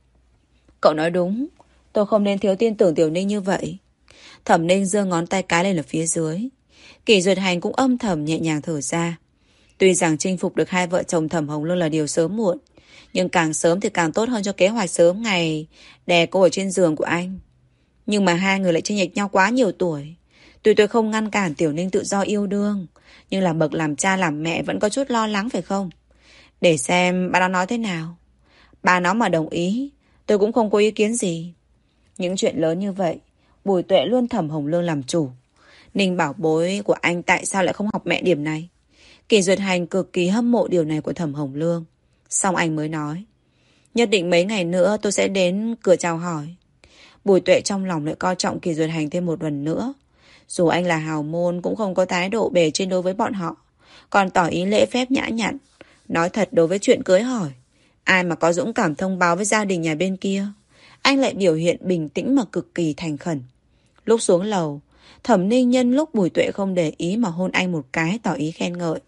Cậu nói đúng, tôi không nên thiếu tin tưởng Tiểu Ninh như vậy. Thẩm Ninh giơ ngón tay cái lên ở phía dưới. Kỳ Duật Hành cũng âm thầm nhẹ nhàng thở ra. Tuy rằng chinh phục được hai vợ chồng Thẩm Hồng Lương là điều sớm muộn, nhưng càng sớm thì càng tốt hơn cho kế hoạch sớm ngày đè cô ở trên giường của anh. Nhưng mà hai người lại chênh lệch nhau quá nhiều tuổi. Tuy tôi không ngăn cản Tiểu Ninh tự do yêu đương, nhưng là bậc làm cha làm mẹ vẫn có chút lo lắng phải không? Để xem bà nó nói thế nào. Bà nó mà đồng ý, tôi cũng không có ý kiến gì. Những chuyện lớn như vậy, Bùi Tuệ luôn Thẩm Hồng Lương làm chủ. Ninh bảo bối của anh tại sao lại không học mẹ điểm này? Kỳ Duật Hành cực kỳ hâm mộ điều này của Thẩm Hồng Lương. Xong anh mới nói. Nhất định mấy ngày nữa tôi sẽ đến cửa chào hỏi. Bùi Tuệ trong lòng lại coi trọng Kỳ Duật Hành thêm một lần nữa. Dù anh là hào môn cũng không có thái độ bề trên đối với bọn họ, còn tỏ ý lễ phép nhã nhặn. Nói thật đối với chuyện cưới hỏi, ai mà có dũng cảm thông báo với gia đình nhà bên kia. Anh lại biểu hiện bình tĩnh mà cực kỳ thành khẩn. Lúc xuống lầu, Thẩm Ninh nhân lúc Bùi Tuệ không để ý mà hôn anh một cái tỏ ý khen ngợi.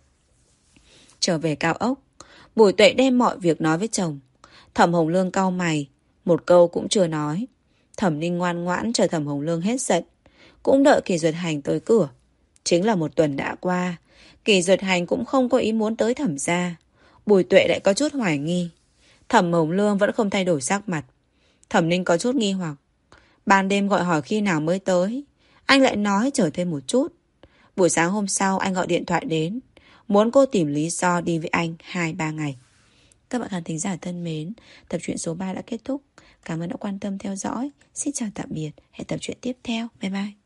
Trở về cao ốc, Bùi Tuệ đem mọi việc nói với chồng. Thẩm Hồng Lương cau mày, một câu cũng chưa nói. Thẩm Ninh ngoan ngoãn chờ Thẩm Hồng Lương hết giận, cũng đợi Kỳ Duật Hành tới cửa. Chính là một tuần đã qua, Kỳ Duật Hành cũng không có ý muốn tới Thẩm gia. Bùi Tuệ lại có chút hoài nghi. Thẩm Hồng Lương vẫn không thay đổi sắc mặt. Thẩm Ninh có chút nghi hoặc. Ban đêm gọi hỏi khi nào mới tới, anh lại nói chờ thêm một chút. Buổi sáng hôm sau anh gọi điện thoại đến, muốn cô tìm lý do đi với anh 2-3 ngày. Các bạn khán thính giả thân mến, tập truyện số 3 đã kết thúc. Cảm ơn đã quan tâm theo dõi. Xin chào tạm biệt. Hẹn tập truyện tiếp theo. Bye bye.